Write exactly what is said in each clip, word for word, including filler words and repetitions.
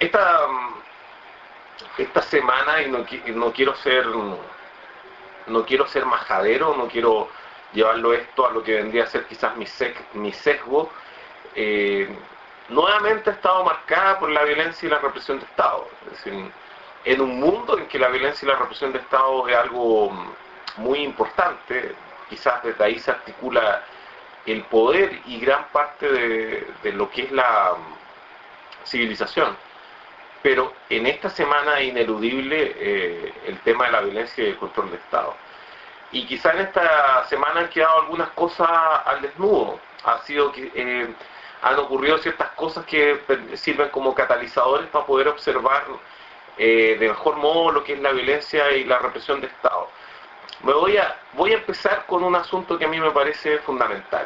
esta, esta semana, y no, no quiero ser no quiero ser majadero, no quiero llevarlo esto a lo que vendría a ser quizás mi, sec, mi sesgo, eh, nuevamente ha estado marcada por la violencia y la represión de Estado. Es decir, en un mundo en que la violencia y la represión de Estado es algo muy importante, quizás desde ahí se articula el poder y gran parte de, de lo que es la civilización. Pero en esta semana es ineludible eh, el tema de la violencia y el control de Estado. Y quizá en esta semana han quedado algunas cosas al desnudo. Ha sido que eh, han ocurrido ciertas cosas que sirven como catalizadores para poder observar eh, de mejor modo lo que es la violencia y la represión de Estado. Me voy a, voy a empezar con un asunto que a mí me parece fundamental.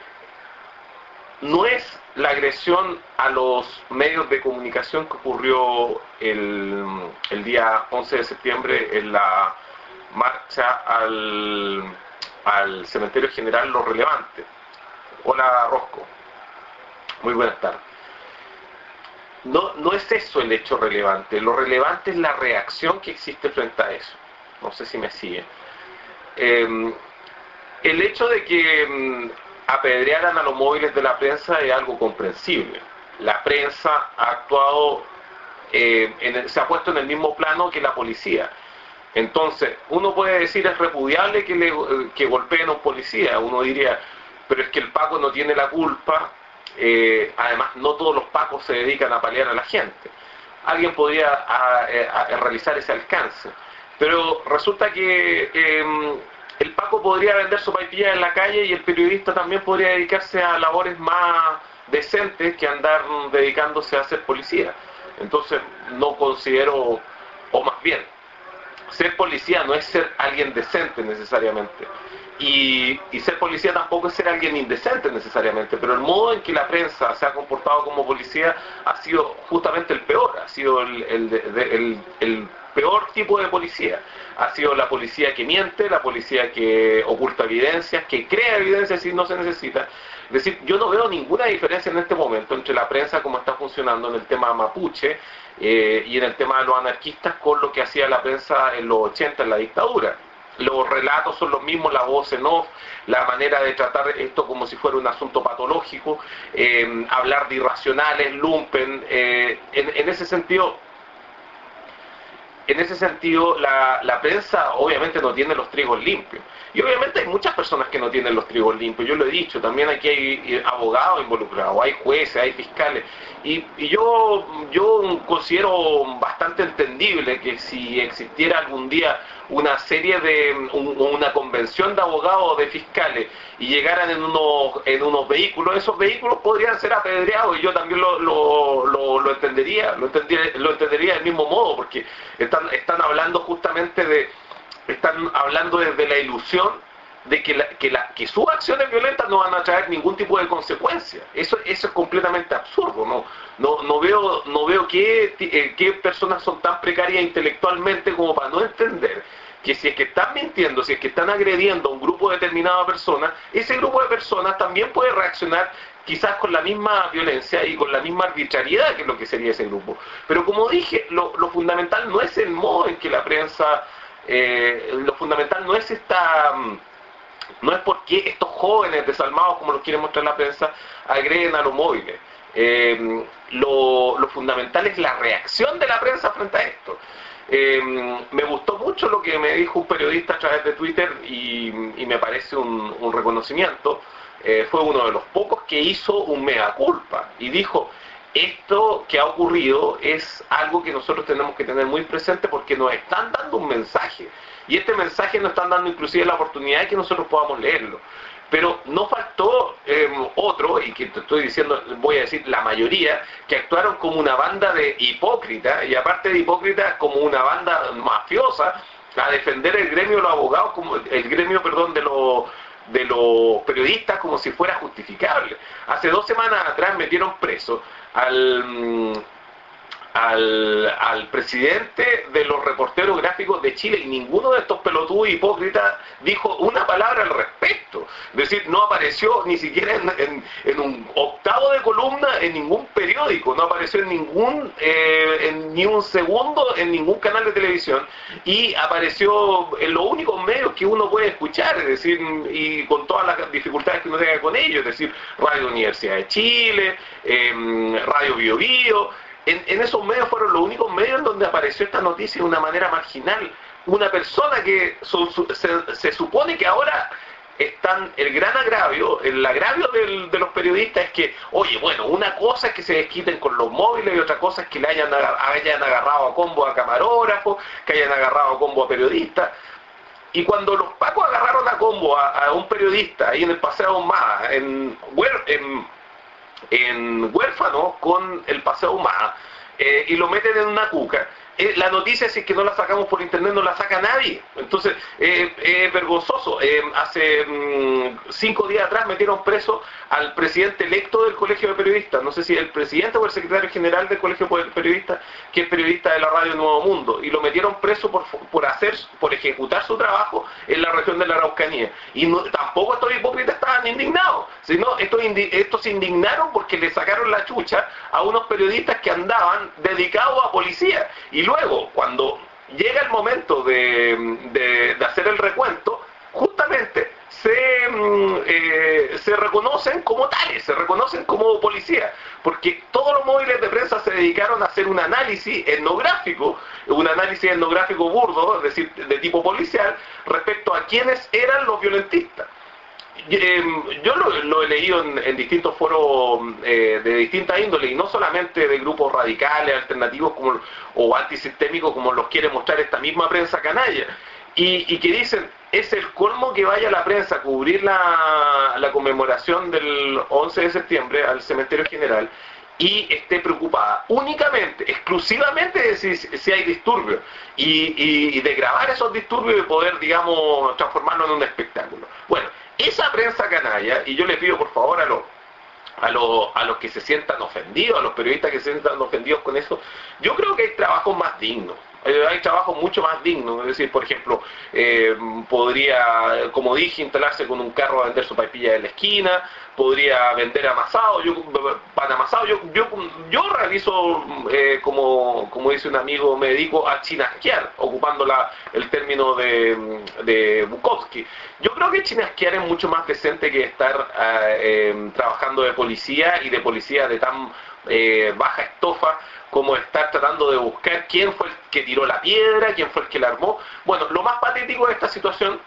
No es la agresión a los medios de comunicación que ocurrió el, el día once de septiembre en la marcha al, al Cementerio General lo relevante. Hola Rosco, muy buenas tardes. No, no es eso el hecho relevante, lo relevante es la reacción que existe frente a eso. No sé si me sigue. Eh, el hecho de que apedrearan a los móviles de la prensa es algo comprensible. La prensa ha actuado, eh, en el, se ha puesto en el mismo plano que la policía. Entonces, uno puede decir es repudiable que, le, que golpeen a un policía. Uno diría, pero es que el Paco no tiene la culpa. Eh, además, no todos los Pacos se dedican a paliar a la gente. Alguien podría a, a, a realizar ese alcance. Pero resulta que eh, el Paco podría vender sopaipillas en la calle y el periodista también podría dedicarse a labores más decentes que andar dedicándose a ser policía. Entonces no considero, o más bien, ser policía no es ser alguien decente necesariamente. Y, y ser policía tampoco es ser alguien indecente necesariamente, pero el modo en que la prensa se ha comportado como policía ha sido justamente el peor, ha sido el, el, el, el, el peor tipo de policía. Ha sido la policía que miente, la policía que oculta evidencias, que crea evidencias si no se necesita. Es decir, yo no veo ninguna diferencia en este momento entre la prensa como está funcionando en el tema mapuche eh, y en el tema de los anarquistas con lo que hacía la prensa en los ochenta en la dictadura. Los relatos son los mismos, la voz en off, la manera de tratar esto como si fuera un asunto patológico, eh, hablar de irracionales, lumpen, eh, en, en ese sentido, en ese sentido la, la prensa obviamente no tiene los trigos limpios. Y obviamente hay muchas personas que no tienen los trigos limpios, yo lo he dicho, también aquí hay abogados involucrados, hay jueces, hay fiscales, y, y yo, yo considero bastante entendible que si existiera algún día una serie de, un, una convención de abogados o de fiscales y llegaran en unos, en unos vehículos, esos vehículos podrían ser apedreados y yo también lo, lo, lo, lo entendería, lo entendería, lo entendería del mismo modo, porque están, están hablando justamente de, están hablando desde la ilusión de que, la, que, la, que sus acciones violentas no van a traer ningún tipo de consecuencia. Eso, eso es completamente absurdo. No, no, no veo, no veo qué, eh, qué personas son tan precarias intelectualmente como para no entender que si es que están mintiendo, si es que están agrediendo a un grupo determinado de personas, ese grupo de personas también puede reaccionar quizás con la misma violencia y con la misma arbitrariedad que es lo que sería ese grupo. Pero como dije, lo, lo fundamental no es el modo en que la prensa, eh, lo fundamental no es esta... no es porque estos jóvenes desalmados, como los quiere mostrar la prensa, agreden a los móviles. Eh, lo, lo fundamental es la reacción de la prensa frente a esto. Eh, me gustó mucho lo que me dijo un periodista a través de Twitter y, y me parece un, un reconocimiento. Eh, fue uno de los pocos que hizo un mea culpa y dijo: esto que ha ocurrido es algo que nosotros tenemos que tener muy presente porque nos están dando un mensaje y este mensaje nos están dando inclusive la oportunidad de que nosotros podamos leerlo. Pero no faltó eh, otro, y que te estoy diciendo, voy a decir la mayoría, que actuaron como una banda de hipócritas, y aparte de hipócritas, como una banda mafiosa, a defender el gremio de los abogados, como el gremio, perdón, de los de los periodistas como si fuera justificable. Hace dos semanas atrás metieron preso al, al, al presidente de los reporteros gráficos de Chile, y ninguno de estos pelotudos hipócritas dijo una palabra al respecto. Es decir, no apareció ni siquiera en, en, en un octavo de columna en ningún periódico, no apareció en ningún eh, en ni un segundo en ningún canal de televisión, y apareció en los únicos medios que uno puede escuchar, es decir, y con todas las dificultades que uno tenga con ello, es decir, Radio Universidad de Chile, eh, Radio Bio Bio. En, en esos medios fueron los únicos medios en donde apareció esta noticia de una manera marginal. Una persona que su, su, se, se supone que ahora están, el gran agravio, el agravio del, de los periodistas es que, oye, bueno, una cosa es que se desquiten con los móviles y otra cosa es que le hayan, hayan agarrado a combo a camarógrafos, que hayan agarrado a combo a periodistas. Y cuando los pacos agarraron a combo a, a un periodista ahí en el Paseo Ahumada, en, en, en Huérfano con el Paseo Ahumada, eh, y lo meten en una cuca, eh, la noticia, si es que no la sacamos por internet, no la saca nadie. Entonces, eh, es vergonzoso. Eh, hace mmm, cinco días atrás metieron preso al presidente electo del Colegio de Periodistas, no sé si el presidente o el secretario general del Colegio de Periodistas, que es periodista de la radio Nuevo Mundo, y lo metieron preso por, por hacer, por ejecutar su trabajo en la región de la Araucanía. Y no, tampoco estos hipócritas estaban indignados, sino estos, indi, estos se indignaron porque le sacaron la chucha a unos periodistas que andaban dedicados a policía. Y luego, cuando llega el momento de, de, de hacer el recuento, justamente se, eh, se reconocen como tales, se reconocen como policías, porque todos los móviles de prensa se dedicaron a hacer un análisis etnográfico, un análisis etnográfico burdo, es decir, de tipo policial, respecto a quiénes eran los violentistas. Yo lo, lo he leído en, en distintos foros eh, de distintas índoles, y no solamente de grupos radicales, alternativos como, o antisistémicos, como los quiere mostrar esta misma prensa canalla, y, y que dicen, es el colmo que vaya la prensa a cubrir la, la conmemoración del once de septiembre al cementerio general y esté preocupada únicamente, exclusivamente de si, si hay disturbios, y, y, y de grabar esos disturbios y poder, digamos, transformarlo en un espectáculo. Bueno, esa prensa canalla, y yo le pido por favor a los a los a los que se sientan ofendidos, a los periodistas que se sientan ofendidos con eso, yo creo que hay trabajos más dignos. Eh, hay trabajos mucho más dignos, es decir, por ejemplo, eh, podría, como dije, instalarse con un carro a vender su paipilla de la esquina, podría vender amasado, yo, pan amasado, yo, yo, yo realizo, eh, como, como dice un amigo, me dedico a chinasquear, ocupando la, el término de, de Bukowski. Yo creo que chinasquear es mucho más decente que estar eh, eh, trabajando de policía, y de policía de tan eh, baja estofa, como estar tratando de buscar quién fue el que tiró la piedra, quién fue el que la armó. Bueno, lo más patético de esta situación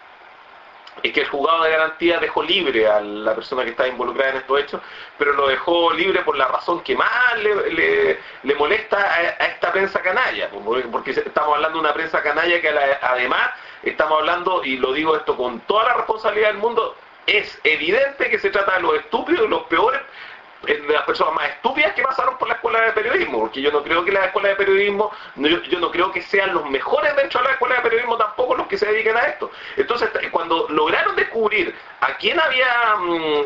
es que el juzgado de garantía dejó libre a la persona que estaba involucrada en estos hechos, pero lo dejó libre por la razón que más le, le, le molesta a, a esta prensa canalla, porque estamos hablando de una prensa canalla que la, además estamos hablando, y lo digo esto con toda la responsabilidad del mundo, es evidente que se trata de los estúpidos, los peores, de las personas más estúpidas que pasaron por la escuela de periodismo, porque yo no creo que la escuela de periodismo, yo, yo no creo que sean los mejores dentro de la escuela de periodismo tampoco los que se dediquen a esto. Entonces, cuando lograron descubrir a quién había,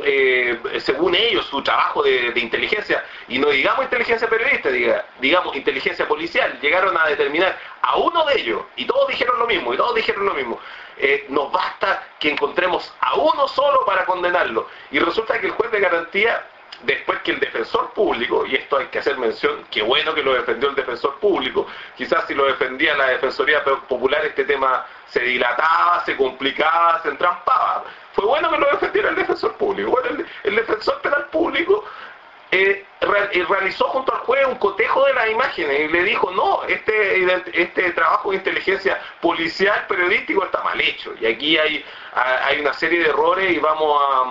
eh, según ellos, su trabajo de, de inteligencia, y no digamos inteligencia periodista, diga, digamos inteligencia policial, llegaron a determinar a uno de ellos, y todos dijeron lo mismo, y todos dijeron lo mismo, eh, nos basta que encontremos a uno solo para condenarlo. Y resulta que el juez de garantía, después que el defensor público, y esto hay que hacer mención, qué bueno que lo defendió el defensor público, quizás si lo defendía la Defensoría Popular este tema se dilataba, se complicaba, se entrampaba. Fue bueno que lo defendiera el defensor público. Bueno, el, el defensor penal público eh, re, realizó junto al juez un cotejo de las imágenes y le dijo, no, este, este trabajo de inteligencia policial periodístico está mal hecho, y aquí hay hay una serie de errores, y vamos a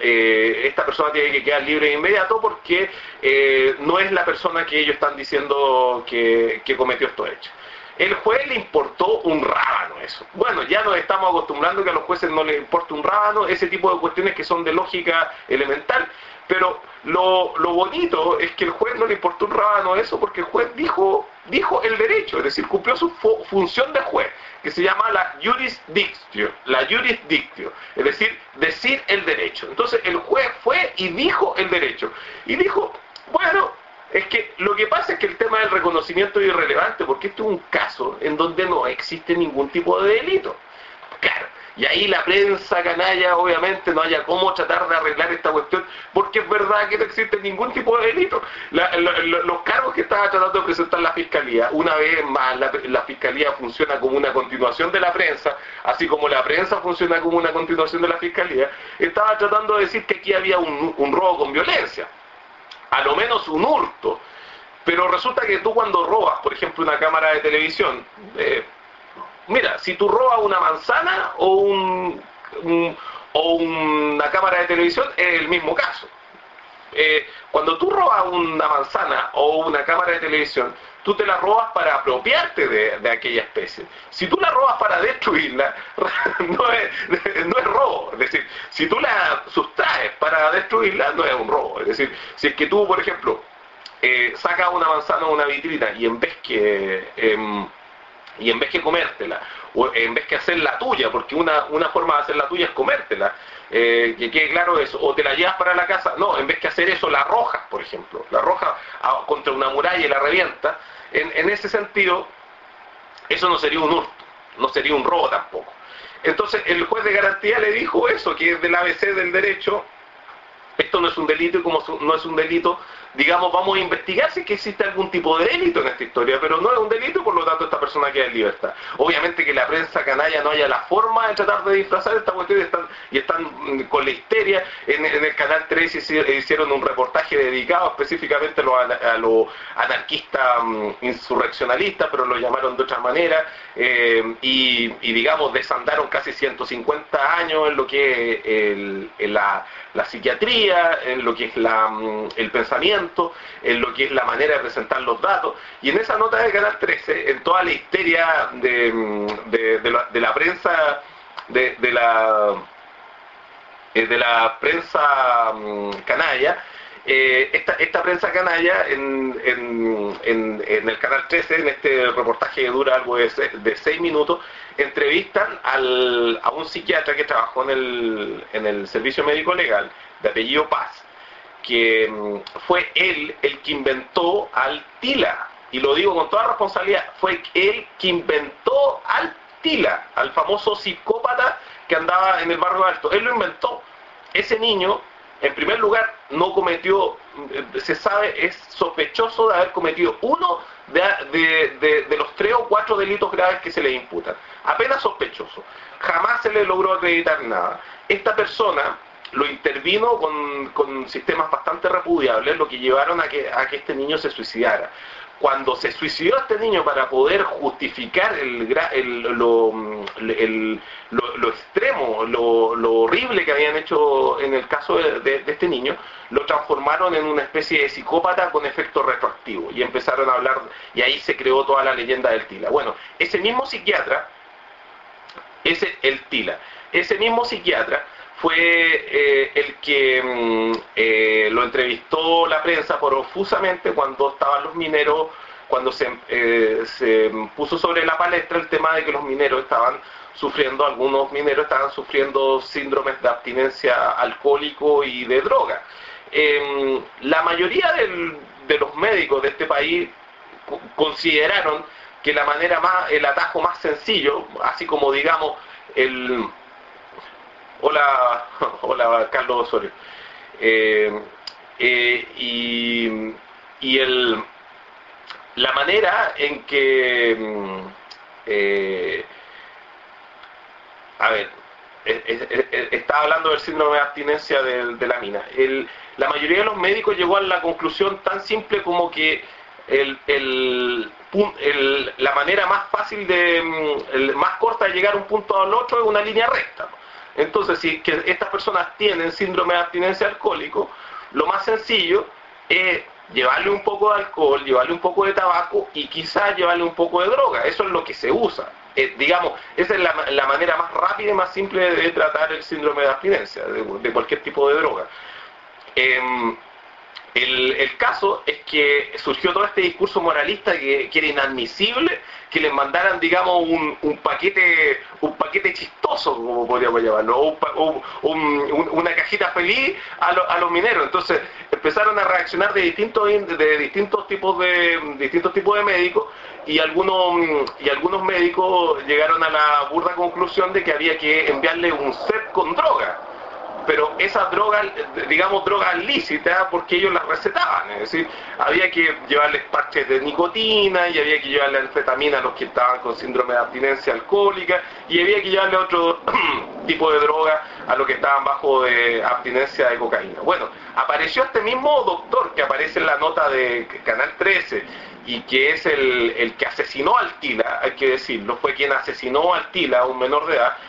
eh, esta persona tiene que quedar libre de inmediato porque eh, no es la persona que ellos están diciendo que, que cometió estos hechos. El juez le importó un rábano eso. Bueno, ya nos estamos acostumbrando que a los jueces no les importa un rábano, ese tipo de cuestiones que son de lógica elemental, pero lo, lo bonito es que el juez no le importó un rábano eso, porque el juez dijo, dijo el derecho, es decir, cumplió su fu función de juez, que se llama la jurisdictio, la jurisdictio, es decir, decir el derecho. Entonces el juez fue y dijo el derecho, y dijo, bueno, Es que lo que pasa es que el tema del reconocimiento es irrelevante, porque este es un caso en donde no existe ningún tipo de delito. Claro, y ahí la prensa canalla obviamente no haya cómo tratar de arreglar esta cuestión, porque es verdad que no existe ningún tipo de delito. La, la, la, los cargos que estaba tratando de presentar la Fiscalía, una vez más la, la Fiscalía funciona como una continuación de la prensa, así como la prensa funciona como una continuación de la Fiscalía, estaba tratando de decir que aquí había un, un robo con violencia, a lo menos un hurto. Pero resulta que tú cuando robas, por ejemplo, una cámara de televisión, eh, mira, si tú robas una manzana o, un, un, o una cámara de televisión, es el mismo caso. Eh, cuando tú robas una manzana o una cámara de televisión, tú te la robas para apropiarte de, de aquella especie. Si tú la robas para destruirla, no es, no es robo. Es decir, si tú la sustraes para destruirla, no es un robo. Es decir, si es que tú, por ejemplo, eh, sacas una manzana o una vitrina y en vez que... Eh, y en vez que comértela, o en vez que hacer la tuya, porque una, una forma de hacer la tuya es comértela, eh, que quede claro eso, o te la llevas para la casa, no, en vez que hacer eso la arrojas, por ejemplo, la arrojas a, contra una muralla y la revienta, en, en ese sentido, eso no sería un hurto, no sería un robo tampoco. Entonces el juez de garantía le dijo eso, que es del A B C del derecho, esto no es un delito, y como no es un delito, digamos, vamos a investigar si es que existe algún tipo de delito en esta historia, pero no es un delito, por lo tanto esta persona queda en libertad. Obviamente que la prensa canalla no haya la forma de tratar de disfrazar esta cuestión y están, y están con la histeria. En, en el Canal tres hicieron un reportaje dedicado específicamente a los a lo anarquistas um, insurreccionalistas, pero lo llamaron de otra manera, eh, y, y digamos desandaron casi ciento cincuenta años en lo que es el, en la, la psiquiatría, en lo que es la, el pensamiento, en lo que es la manera de presentar los datos, y en esa nota de Canal trece, en toda la histeria de, de, de, la, de la prensa, de, de la de la prensa canalla, eh, esta, esta prensa canalla en, en, en, en el Canal trece, en este reportaje que dura algo de, de seis minutos, entrevistan al, a un psiquiatra que trabajó en el, en el servicio médico legal, de apellido Paz, que fue él el que inventó al Tila, y lo digo con toda responsabilidad, fue él que inventó al Tila, al famoso psicópata que andaba en el barrio alto. Él lo inventó. Ese niño, en primer lugar, no cometió, se sabe, es sospechoso de haber cometido uno de, de, de, de los tres o cuatro delitos graves que se le imputan. Apenas sospechoso. Jamás se le logró acreditar nada. Esta persona lo intervino con, con sistemas bastante repudiables, lo que llevaron a que, a que este niño se suicidara. Cuando se suicidó este niño para poder justificar el, el, lo, el, lo, lo extremo, lo, lo horrible que habían hecho en el caso de, de, de este niño, lo transformaron en una especie de psicópata con efecto retroactivo, y empezaron a hablar, y ahí se creó toda la leyenda del Tila. Bueno, ese mismo psiquiatra, ese el Tila, ese mismo psiquiatra fue eh, el que eh, lo entrevistó la prensa profusamente cuando estaban los mineros, cuando se, eh, se puso sobre la palestra el tema de que los mineros estaban sufriendo, algunos mineros estaban sufriendo síndromes de abstinencia alcohólico y de droga. Eh, la mayoría del, de los médicos de este país consideraron que la manera más, el atajo más sencillo, así como digamos el... Hola, hola Carlos Osorio. Eh, eh, y, y el, la manera en que, eh, a ver, eh, eh, eh, estaba hablando del síndrome de abstinencia de, de la mina. El, la mayoría de los médicos llegó a la conclusión tan simple como que el, el, el, la manera más fácil de, el, más corta de llegar a un punto al otro es una línea recta. Entonces, si que estas personas tienen síndrome de abstinencia alcohólico, lo más sencillo es llevarle un poco de alcohol, llevarle un poco de tabaco y quizás llevarle un poco de droga. Eso es lo que se usa. Eh, digamos, esa es la, la manera más rápida y más simple de tratar el síndrome de abstinencia, de, de cualquier tipo de droga. Eh, El, el caso es que surgió todo este discurso moralista que, que era inadmisible que les mandaran, digamos, un, un paquete un paquete chistoso, como podríamos llamarlo, o un, un, un, una cajita feliz a, lo, a los mineros. Entonces empezaron a reaccionar de distintos de distintos tipos de, de distintos tipos de médicos, y algunos y algunos médicos llegaron a la burda conclusión de que había que enviarle un set con droga, pero esas drogas, digamos drogas lícitas, porque ellos las recetaban, es decir, había que llevarles parches de nicotina, y había que llevarle anfetamina a los que estaban con síndrome de abstinencia alcohólica, y había que llevarle otro tipo de droga a los que estaban bajo de abstinencia de cocaína. Bueno, apareció este mismo doctor que aparece en la nota de Canal trece, y que es el, el que asesinó al Tila, hay que decirlo, fue quien asesinó al Tila, a un menor de edad,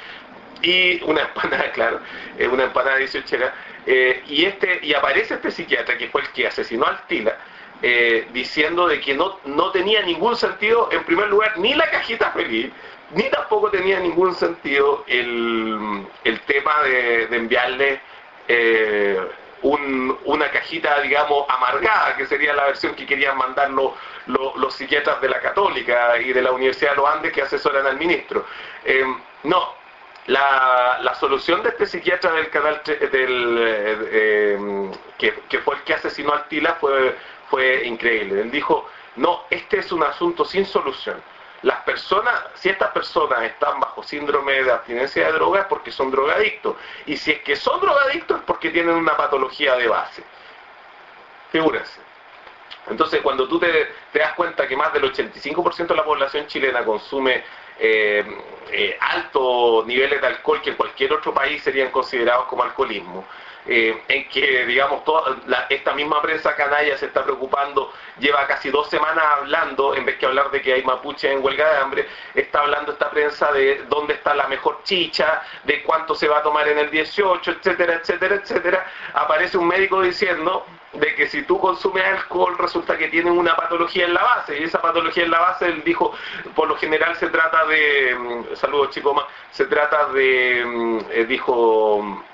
y una empanada, claro, eh, una empanada dieciochera, eh, y este y aparece este psiquiatra que fue el que asesinó al Tila, eh, diciendo de que no, no tenía ningún sentido, en primer lugar, ni la cajita feliz, ni tampoco tenía ningún sentido el, el tema de, de enviarle eh, un, una cajita, digamos, amargada, que sería la versión que querían mandar los, los, los psiquiatras de la Católica y de la Universidad de los Andes que asesoran al ministro. Eh, no. La, la solución de este psiquiatra del canal del, eh, eh, que, que fue el que asesinó al Tila fue, fue increíble. Él dijo, no, este es un asunto sin solución. Las personas, si estas personas están bajo síndrome de abstinencia de drogas es porque son drogadictos, y si es que son drogadictos es porque tienen una patología de base. Figúrense. Entonces, cuando tú te, te das cuenta que más del ochenta y cinco por ciento de la población chilena consume eh, eh, altos niveles de alcohol que en cualquier otro país serían considerados como alcoholismo, eh, en que, digamos, toda la, esta misma prensa canalla se está preocupando, lleva casi dos semanas hablando, en vez que hablar de que hay mapuches en huelga de hambre, está hablando esta prensa de dónde está la mejor chicha, de cuánto se va a tomar en el dieciocho, etcétera, etcétera, etcétera. Aparece un médico diciendo de que si tú consumes alcohol resulta que tienes una patología en la base, y esa patología en la base, él dijo, por lo general se trata de, saludos chicoma, se trata de, eh, dijo,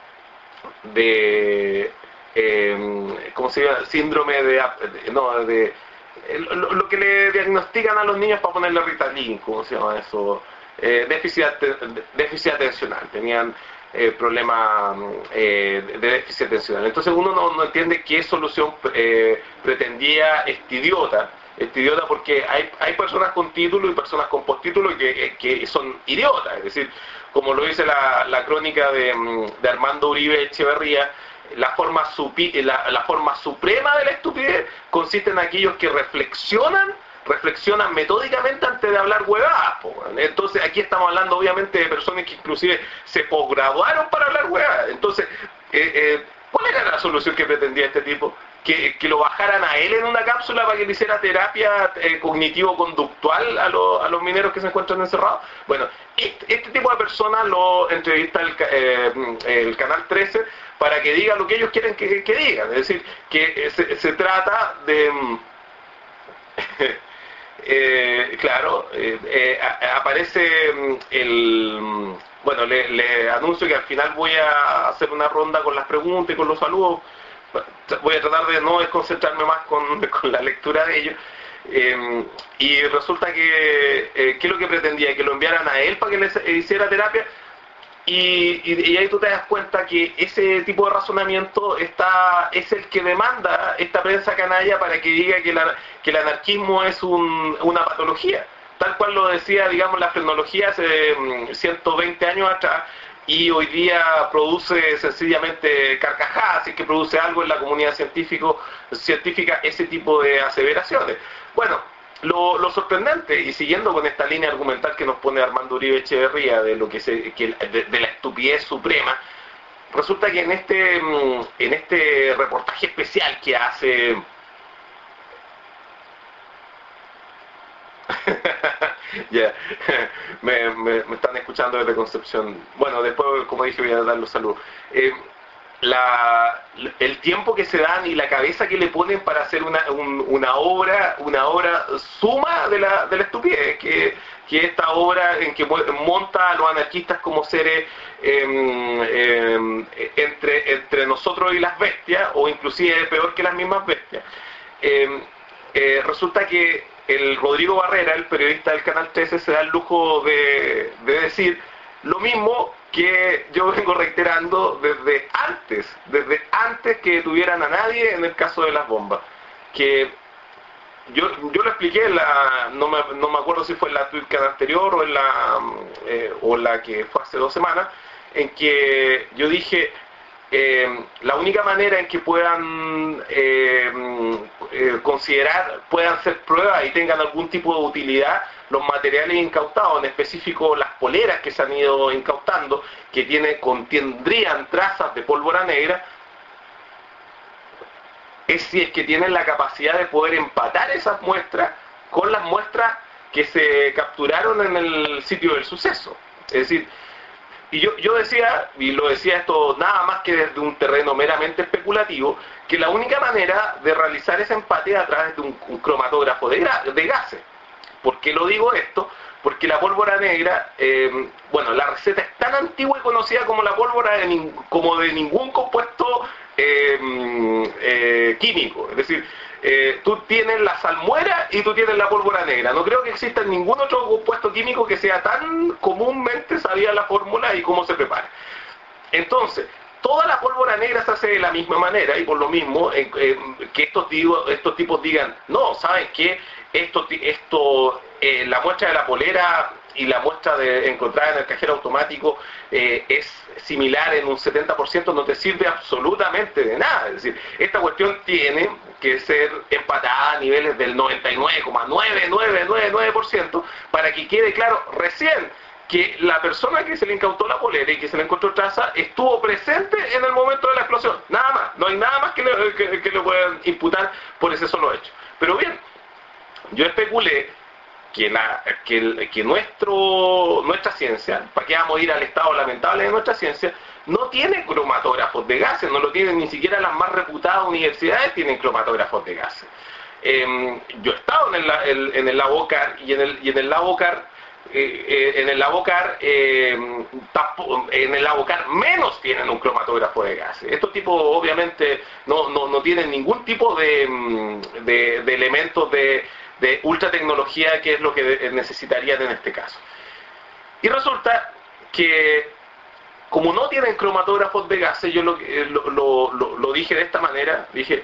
de, eh, ¿cómo se llama? Síndrome de, no, de, lo, lo que le diagnostican a los niños para ponerle Ritalin, ¿cómo se llama eso? Eh, déficit, déficit atencional, tenían Eh, problema eh, de déficit atencional. Entonces uno no, no entiende qué solución eh, pretendía este idiota, este idiota porque hay, hay personas con título y personas con postítulo que, que son idiotas, es decir, como lo dice la, la crónica de, de Armando Uribe Echeverría, la forma, supi, la, la forma suprema de la estupidez consiste en aquellos que reflexionan reflexionan metódicamente antes de hablar huevadas, po. Entonces aquí estamos hablando obviamente de personas que inclusive se posgraduaron para hablar huevadas. Entonces, eh, eh, ¿cuál era la solución que pretendía este tipo? Que, que lo bajaran a él en una cápsula para que le hiciera terapia eh, cognitivo-conductual a, lo, a los mineros que se encuentran encerrados. Bueno, este, este tipo de personas lo entrevista el, eh, el Canal trece para que diga lo que ellos quieren que, que digan. Es decir, que se, se trata de... Eh, claro, eh, eh, aparece el... Bueno, le, le anuncio que al final voy a hacer una ronda con las preguntas y con los saludos. Voy a tratar de no desconcentrarme más con, con la lectura de ellos. Eh, y resulta que, eh, ¿qué es lo que pretendía? Que lo enviaran a él para que le hiciera terapia. Y, y, y ahí tú te das cuenta que ese tipo de razonamiento está, es el que demanda esta prensa canalla para que diga que, la, que el anarquismo es un, una patología, tal cual lo decía, digamos, la frenología hace ciento veinte años atrás, y hoy día produce sencillamente carcajadas, y que produce algo en la comunidad científico, científica ese tipo de aseveraciones. Bueno, Lo, lo sorprendente, y siguiendo con esta línea argumental que nos pone Armando Uribe Echeverría de lo que se, que, de, de la estupidez suprema, resulta que en este en este reportaje especial que hace ya me, me, me están escuchando desde Concepción. Bueno, después, como dije, voy a dar los saludos. Eh, La, el tiempo que se dan y la cabeza que le ponen para hacer una, un, una obra una obra suma de la, de la estupidez que, que esta obra en que monta a los anarquistas como seres eh, eh, entre, entre nosotros y las bestias, o inclusive peor que las mismas bestias. Eh, eh, resulta que el Rodrigo Barrera, el periodista del Canal trece, se da el lujo de, de decir lo mismo que yo vengo reiterando desde antes, desde antes que tuvieran a nadie en el caso de las bombas. Que yo, yo lo expliqué, en la, no, me, no me acuerdo si fue en la Twitcast anterior o en la, eh, o la que fue hace dos semanas, en que yo dije, eh, la única manera en que puedan eh, eh, considerar, puedan ser pruebas y tengan algún tipo de utilidad los materiales incautados, en específico las poleras que se han ido incautando, que tiene, contendrían trazas de pólvora negra, es si es que tienen la capacidad de poder empatar esas muestras con las muestras que se capturaron en el sitio del suceso. Es decir, y yo, yo decía, y lo decía esto nada más que desde un terreno meramente especulativo, que la única manera de realizar ese empate es a través de un, un cromatógrafo de, de gases. ¿Por qué lo digo esto? Porque la pólvora negra, eh, bueno, la receta es tan antigua y conocida como la pólvora, de, como de ningún compuesto eh, eh, químico. Es decir, eh, tú tienes la salmuera y tú tienes la pólvora negra. No creo que exista ningún otro compuesto químico que sea tan comúnmente sabida la fórmula y cómo se prepara. Entonces, toda la pólvora negra se hace de la misma manera, y por lo mismo eh, eh, que estos, digo, estos tipos digan, no, ¿saben qué? Esto, esto eh, la muestra de la polera y la muestra de, encontrada en el cajero automático eh, es similar en un setenta por ciento, no te sirve absolutamente de nada. Es decir, esta cuestión tiene que ser empatada a niveles del noventa y nueve coma nueve nueve nueve nueve por ciento para que quede claro recién que la persona que se le incautó la polera y que se le encontró traza estuvo presente en el momento de la explosión. Nada más, no hay nada más que le, que, que le puedan imputar por ese solo hecho. Pero bien, yo especulé que, la, que, que nuestro, nuestra ciencia, para qué vamos a ir al estado lamentable de nuestra ciencia, no tiene cromatógrafos de gases, no lo tienen ni siquiera las más reputadas universidades, tienen cromatógrafos de gases. Eh, yo he estado en el, en el Labocar y en el, y en el Labocar Eh, eh, en el Labocar eh, en el Labocar menos tienen un cromatógrafo de gases. Estos tipos obviamente no, no, no tienen ningún tipo de, de, de elementos de, de ultra tecnología, que es lo que necesitarían en este caso. Y resulta que como no tienen cromatógrafos de gases, yo lo, lo, lo, lo dije de esta manera, dije,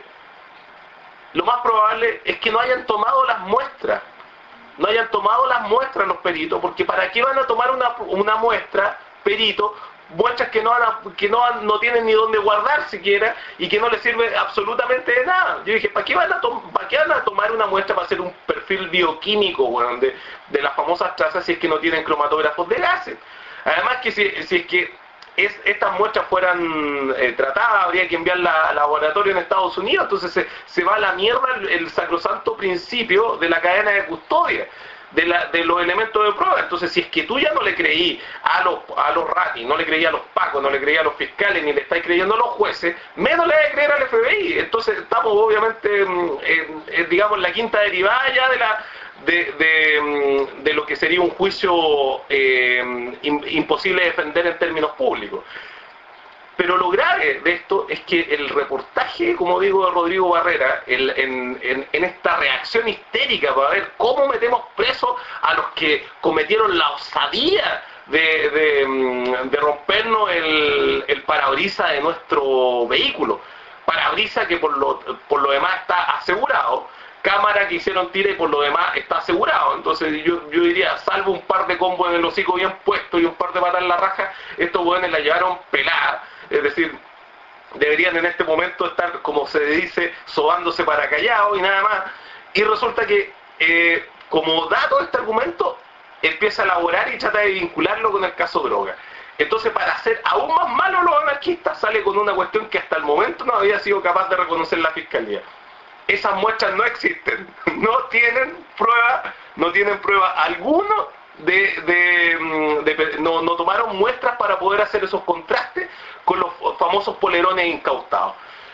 lo más probable es que no hayan tomado las muestras no hayan tomado las muestras los peritos, porque ¿para qué van a tomar una, una muestra, perito, muestras que no van a, que no, no tienen ni dónde guardar siquiera y que no les sirve absolutamente de nada? Yo dije, ¿para qué van a, ¿para qué van a tomar una muestra para hacer un perfil bioquímico, bueno, de, de las famosas trazas si es que no tienen cromatógrafos de gases? Además que si, si es que Es, estas muestras fueran eh, tratadas, habría que enviarlas al laboratorio en Estados Unidos, entonces se, se va a la mierda el, el sacrosanto principio de la cadena de custodia, de, la, de los elementos de prueba. Entonces, si es que tú ya no le creí a los, a los ratis, no le creí a los pacos, no le creí a los fiscales, ni le estáis creyendo a los jueces, menos le vas a creer al F B I. Entonces estamos obviamente, eh, eh, digamos, en la quinta derivada ya de la... De, de, de lo que sería un juicio eh, imposible de defender en términos públicos. Pero lo grave de esto es que el reportaje, como digo, de Rodrigo Barrera, el, en, en, en esta reacción histérica para ver cómo metemos presos a los que cometieron la osadía de, de, de rompernos el, el parabrisas de nuestro vehículo, parabrisas que por lo, por lo demás está asegurado, cámara que hicieron tira y por lo demás está asegurado. Entonces yo, yo diría, salvo un par de combos en el hocico bien puestos y un par de patas en la raja, estos hueones la llevaron pelada. Es decir, deberían en este momento estar, como se dice, sobándose para callado y nada más. Y resulta que, eh, como da todo este argumento, empieza a elaborar y trata de vincularlo con el caso droga. Entonces, para hacer aún más malo a los anarquistas, sale con una cuestión que hasta el momento no había sido capaz de reconocer la Fiscalía. Esas muestras no existen, no tienen prueba, no tienen prueba alguno de, de, de no, no tomaron muestras para poder hacer esos contrastes con los famosos polerones incautados.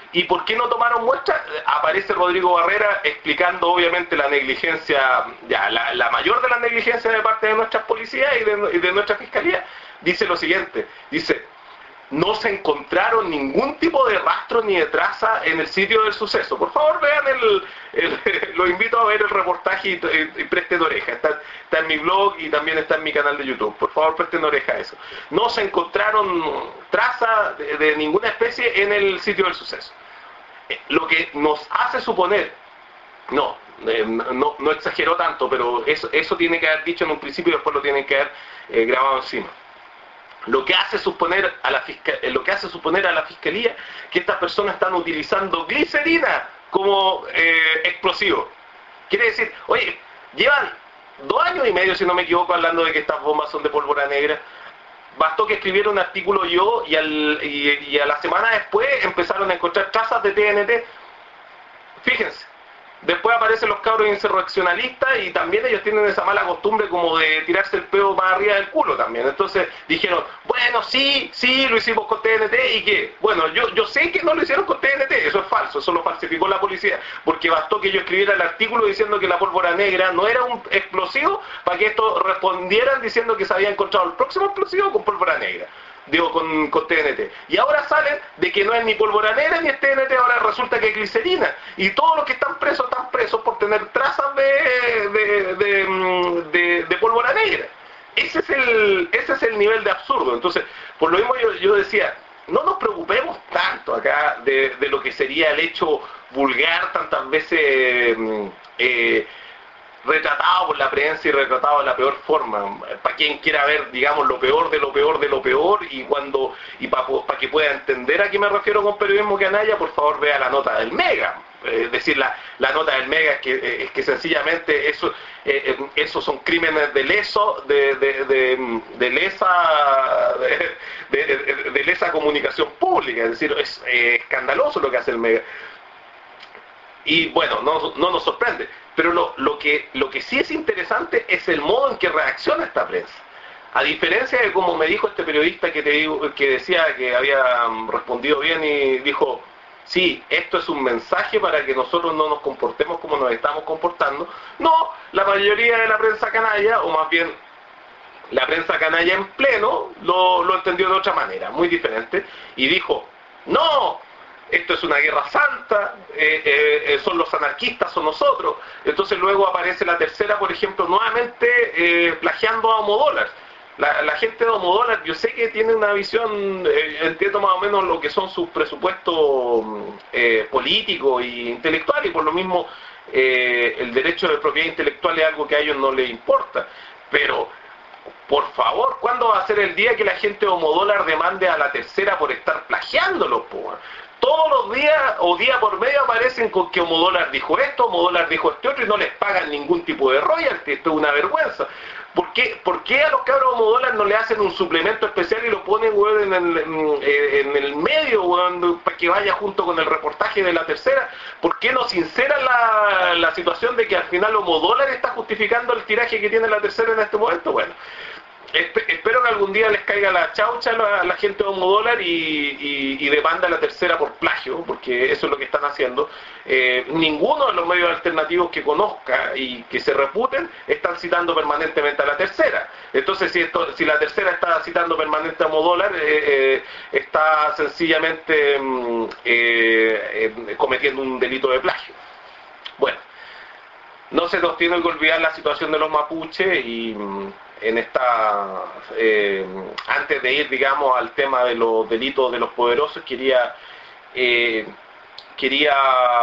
¿Y por qué no tomaron muestras? Aparece Rodrigo Barrera explicando obviamente la negligencia, ya, la, la mayor de las negligencias de parte de nuestras policías y de, y de nuestra fiscalía. Dice lo siguiente, dice, no se encontraron ningún tipo de rastro ni de traza en el sitio del suceso. Por favor vean el, el lo invito a ver el reportaje y, y, y presten oreja. Está, está en mi blog y también está en mi canal de YouTube. Por favor presten oreja a eso. No se encontraron traza de, de ninguna especie en el sitio del suceso. Lo que nos hace suponer, no, eh, no, no exageró tanto, pero eso, eso tiene que haber dicho en un principio y después lo tienen que haber eh, grabado encima. Lo que hace suponer a la fiscal, lo que hace suponer a la fiscalía que estas personas están utilizando glicerina como eh, explosivo. Quiere decir, oye, llevan dos años y medio, si no me equivoco, hablando de que estas bombas son de pólvora negra. Bastó que escribiera un artículo yo y, al, y, y a la semana después empezaron a encontrar trazas de T N T. Fíjense. Después aparecen los cabros insurreccionalistas y también ellos tienen esa mala costumbre como de tirarse el peo más arriba del culo también. Entonces dijeron, bueno, sí, sí, lo hicimos con T N T y que, bueno, yo, yo sé que no lo hicieron con T N T, eso es falso, eso lo falsificó la policía, porque bastó que yo escribiera el artículo diciendo que la pólvora negra no era un explosivo para que estos respondieran diciendo que se había encontrado el próximo explosivo con pólvora negra. Digo, con, con T N T. Y ahora salen de que no es ni pólvora negra ni es T N T, ahora resulta que es glicerina. Y todos los que están presos están presos por tener trazas de, de, de, de, de pólvora negra. Ese es, el, ese es el nivel de absurdo. Entonces, por lo mismo yo, yo decía, no nos preocupemos tanto acá de, de lo que sería el hecho vulgar tantas veces eh, retratado por la prensa y retratado de la peor forma, para quien quiera ver, digamos, lo peor de lo peor de lo peor, y cuando y para pa que pueda entender a qué me refiero con periodismo canalla, por favor vea la nota del Mega. Es eh, decir, la, la nota del Mega es que, eh, es que sencillamente eso, eh, eh, esos son crímenes de leso, de, de, de, de lesa de, de, de lesa comunicación pública, es decir, es eh, escandaloso lo que hace el Mega. Y bueno, no, no nos sorprende. Pero lo, lo, que, lo que sí es interesante es el modo en que reacciona esta prensa. A diferencia de como me dijo este periodista que, te digo, que decía que había respondido bien y dijo, sí, esto es un mensaje para que nosotros no nos comportemos como nos estamos comportando. No, la mayoría de la prensa canalla, o más bien la prensa canalla en pleno, lo, lo entendió de otra manera, muy diferente, y dijo, no, esto es una guerra santa, eh, eh, son los anarquistas, son nosotros. Entonces luego aparece la tercera, por ejemplo, nuevamente eh, plagiando a Homodólar. La, la gente de Homodólar, yo sé que tiene una visión, eh, entiendo más o menos lo que son sus presupuestos eh, políticos e intelectuales, y por lo mismo eh, el derecho de propiedad intelectual es algo que a ellos no les importa. Pero, por favor, ¿cuándo va a ser el día que la gente de Homodólar demande a la tercera por estar plagiándolos, po? Todos los días o día por medio aparecen con que Homodólar dijo esto, Homodólar dijo este otro, y no les pagan ningún tipo de royalty. Esto es una vergüenza. ¿Por qué, ¿Por qué a los cabros Homodólar no le hacen un suplemento especial y lo ponen, weón, en el, en, en el medio, weón, para que vaya junto con el reportaje de la tercera? ¿Por qué no sinceran la, la situación de que al final Homodólar está justificando el tiraje que tiene la tercera en este momento? Bueno, espero que algún día les caiga la chaucha a la, la gente de Homodólar y, y, y demanda a la tercera por plagio, porque eso es lo que están haciendo. Eh, ninguno de los medios alternativos que conozca y que se reputen están citando permanentemente a la tercera. Entonces, si, esto, si la tercera está citando permanente a Homodólar, eh, eh, está sencillamente mm, eh, eh, cometiendo un delito de plagio. Bueno, no se nos tiene que olvidar la situación de los mapuches y... Mm, en esta eh, antes de ir, digamos, al tema de los delitos de los poderosos, quería eh, quería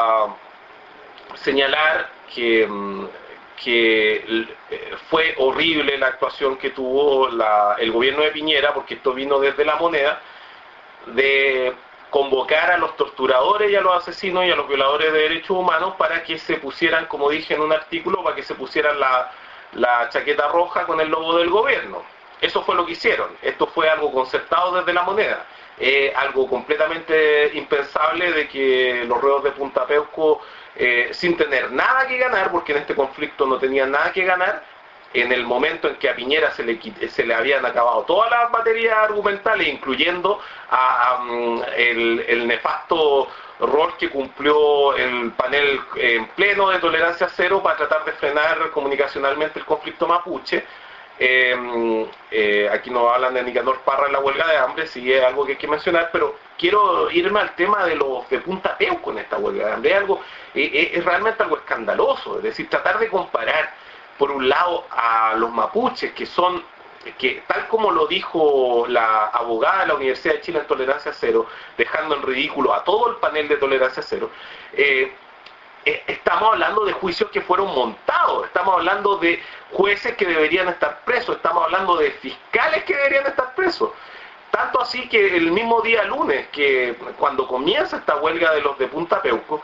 señalar que, que fue horrible la actuación que tuvo la, el gobierno de Piñera, porque esto vino desde La Moneda, de convocar a los torturadores y a los asesinos y a los violadores de derechos humanos para que se pusieran, como dije en un artículo, para que se pusieran la la chaqueta roja con el logo del gobierno. Eso fue lo que hicieron. Esto fue algo concertado desde La Moneda. Eh, algo completamente impensable de que los reos de Punta Peuco, eh, sin tener nada que ganar, porque en este conflicto no tenían nada que ganar, en el momento en que a Piñera se le, se le habían acabado todas las baterías argumentales, incluyendo a, a, el, el nefasto rol que cumplió el panel en pleno de tolerancia cero para tratar de frenar comunicacionalmente el conflicto mapuche. Eh, eh, aquí nos hablan de Nicanor Parra en la huelga de hambre, sí es algo que hay que mencionar, pero quiero irme al tema de los de Punta Peuco en esta huelga de hambre. Es, algo, eh, es realmente algo escandaloso, es decir, tratar de comparar por un lado a los mapuches, que son, que tal como lo dijo la abogada de la Universidad de Chile en Tolerancia Cero, dejando en ridículo a todo el panel de Tolerancia Cero, eh, estamos hablando de juicios que fueron montados, estamos hablando de jueces que deberían estar presos, estamos hablando de fiscales que deberían estar presos. Tanto así que el mismo día lunes, que cuando comienza esta huelga de los de Punta Peuco,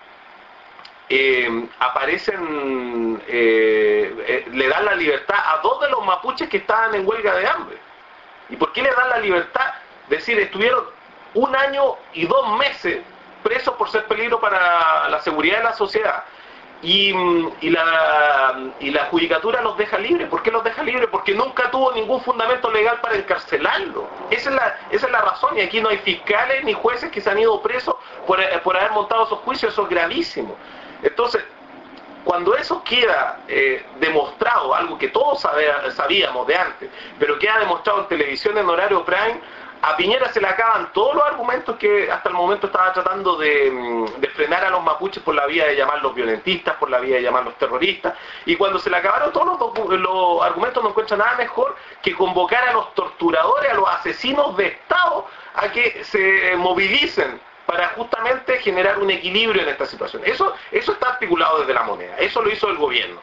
eh, aparecen, eh, eh, le dan la libertad a dos de los mapuches que estaban en huelga de hambre. ¿Y por qué le dan la libertad? Es decir, estuvieron un año y dos meses presos por ser peligro para la seguridad de la sociedad. Y, y, la, y la judicatura los deja libres. ¿Por qué los deja libres? Porque nunca tuvo ningún fundamento legal para encarcelarlo. Esa es la, esa es la razón. Y aquí no hay fiscales ni jueces que se han ido presos por, por haber montado esos juicios. Eso es gravísimo. Entonces, cuando eso queda eh, demostrado, algo que todos sabe, sabíamos de antes, pero queda demostrado en televisión en horario prime, a Piñera se le acaban todos los argumentos que hasta el momento estaba tratando de, de frenar a los mapuches por la vía de llamarlos violentistas, por la vía de llamarlos terroristas, y cuando se le acabaron todos los, los argumentos no encuentra nada mejor que convocar a los torturadores, a los asesinos de Estado, a que se movilicen para justamente generar un equilibrio en esta situación. Eso, eso está articulado desde la moneda, eso lo hizo el gobierno.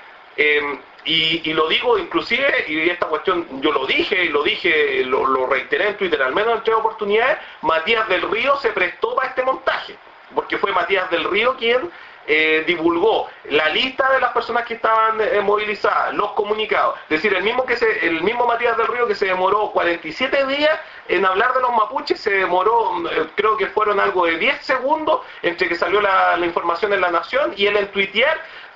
Eh, y, y lo digo inclusive, y esta cuestión yo lo dije, y lo dije, lo, lo reiteré en Twitter, al menos en tres oportunidades, Matías del Río se prestó para este montaje, porque fue Matías del Río quien eh, divulgó la lista de las personas que estaban eh, movilizadas, los comunicados, es decir, el mismo, que se, el mismo Matías del Río que se demoró cuarenta y siete días en hablar de los mapuches, se demoró, eh, creo que fueron algo de diez segundos entre que salió la, la información en La Nación y él en tuitear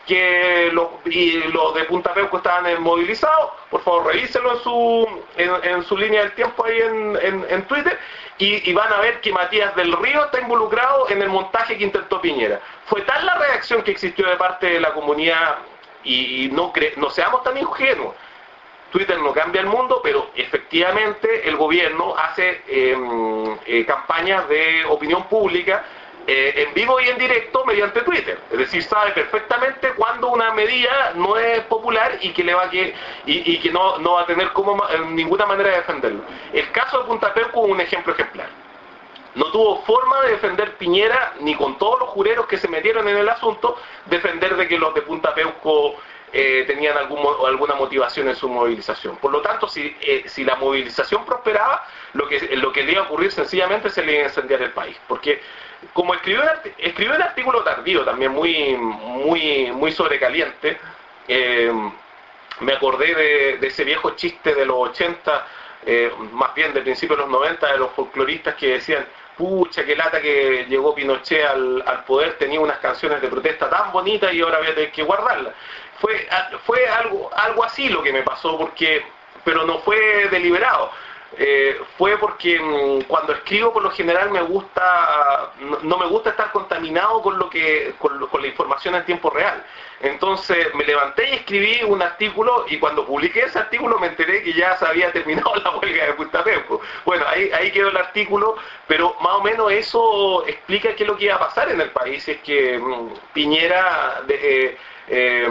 que los, y los de Punta Peuco estaban movilizados. Por favor, revíselo en su, en, en su línea del tiempo ahí en, en, en Twitter, y, y van a ver que Matías del Río está involucrado en el montaje que intentó Piñera. Fue tal la reacción que existió de parte de la comunidad, y, y no, cre, no seamos tan ingenuos, Twitter no cambia el mundo, pero efectivamente el gobierno hace eh, eh, campañas de opinión pública Eh, en vivo y en directo mediante Twitter, es decir, sabe perfectamente cuándo una medida no es popular y que le va a que y, y que no, no va a tener como ninguna manera de defenderlo. El caso de Punta Peuco es un ejemplo ejemplar. No tuvo forma de defender Piñera, ni con todos los jureros que se metieron en el asunto, defender de que los de Punta Peuco eh, tenían algún, alguna motivación en su movilización. Por lo tanto, si, eh, si la movilización prosperaba, lo que, lo que le iba a ocurrir sencillamente se le iba a incendiar el país. Porque como escribió un, escribió un artículo tardío también muy, muy, muy sobrecaliente, eh, me acordé de, de ese viejo chiste de los ochenta, eh, más bien de principios de los noventa, de los folcloristas que decían: pucha, qué lata que llegó Pinochet al, al poder, tenía unas canciones de protesta tan bonitas y ahora voy a tener que guardarlas. Fue, fue algo, algo así lo que me pasó, porque, pero no fue deliberado. Eh, fue porque mmm, cuando escribo por lo general me gusta no, no me gusta estar contaminado con lo que con, con la información en tiempo real. Entonces me levanté y escribí un artículo, y cuando publiqué ese artículo me enteré que ya se había terminado la huelga de Punta Peuco. Bueno, ahí, ahí quedó el artículo, pero más o menos eso explica qué es lo que iba a pasar en el país. Es que mmm, Piñera de, eh, Eh,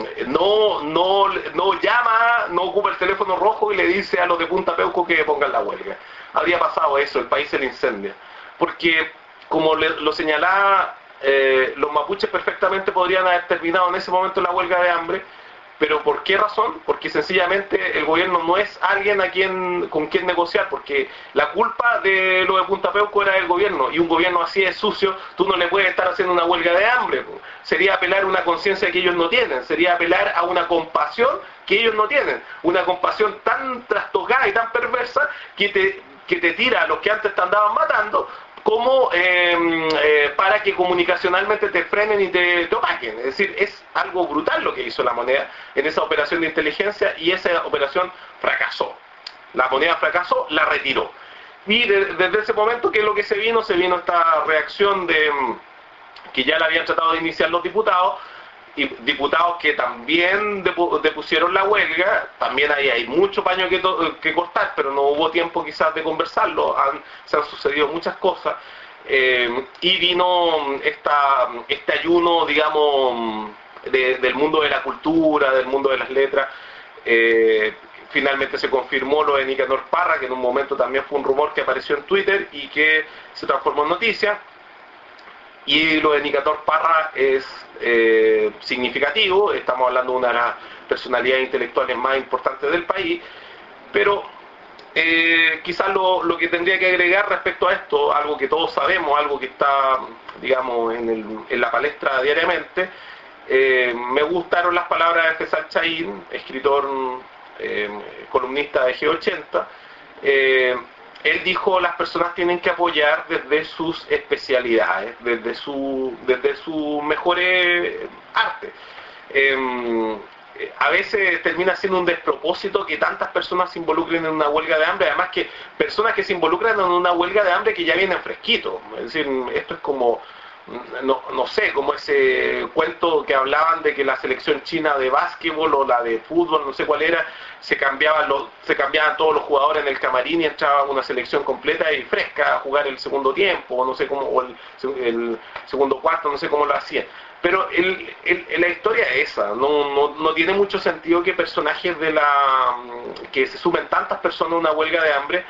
no, no, no llama, no ocupa el teléfono rojo y le dice a los de Punta Peuco que pongan la huelga. Habría pasado eso, el país se le incendia. Porque, como le, lo señalaba, eh, los mapuches perfectamente podrían haber terminado en ese momento la huelga de hambre. ¿Pero por qué razón? Porque sencillamente el gobierno no es alguien a quien, con quien negociar, porque la culpa de lo de Punta Peuco era del gobierno, y un gobierno así es sucio, tú no le puedes estar haciendo una huelga de hambre. Sería apelar a una conciencia que ellos no tienen, sería apelar a una compasión que ellos no tienen, una compasión tan trastocada y tan perversa que te, que te tira a los que antes te andaban matando, como eh, eh, para que comunicacionalmente te frenen y te, te opaquen. Es decir, es algo brutal lo que hizo la moneda en esa operación de inteligencia, y esa operación fracasó. La moneda fracasó, la retiró. Y de, desde ese momento, ¿qué es lo que se vino? Se vino esta reacción de que ya la habían tratado de iniciar los diputados, y diputados que también depu depusieron la huelga. También ahí hay mucho paño que, que cortar, pero no hubo tiempo quizás de conversarlo. Han, se han sucedido muchas cosas, eh, y vino esta, este ayuno, digamos, de, del mundo de la cultura, del mundo de las letras. eh, Finalmente se confirmó lo de Nicanor Parra, que en un momento también fue un rumor que apareció en Twitter y que se transformó en noticia. Y lo de Nicanor Parra es eh, significativo. Estamos hablando de una de las personalidades intelectuales más importantes del país, pero eh, quizás lo, lo que tendría que agregar respecto a esto, algo que todos sabemos, algo que está, digamos, en, el, en la palestra diariamente. Eh, me gustaron las palabras de César Chaín, escritor, eh, columnista de G ochenta. eh, Él dijo: las personas tienen que apoyar desde sus especialidades, desde su, desde sus mejores artes. Eh, a veces termina siendo un despropósito que tantas personas se involucren en una huelga de hambre, además que personas que se involucran en una huelga de hambre que ya vienen fresquitos. Es decir, esto es como, no, no sé, como ese cuento que hablaban de que la selección china de básquetbol o la de fútbol, no sé cuál era, se cambiaban, los, se cambiaban todos los jugadores en el camarín y entraba una selección completa y fresca a jugar el segundo tiempo, o no sé cómo, o el, el segundo cuarto, no sé cómo lo hacían. Pero el, el, la historia es esa, no, no, no tiene mucho sentido que personajes de la que se sumen tantas personas a una huelga de hambre,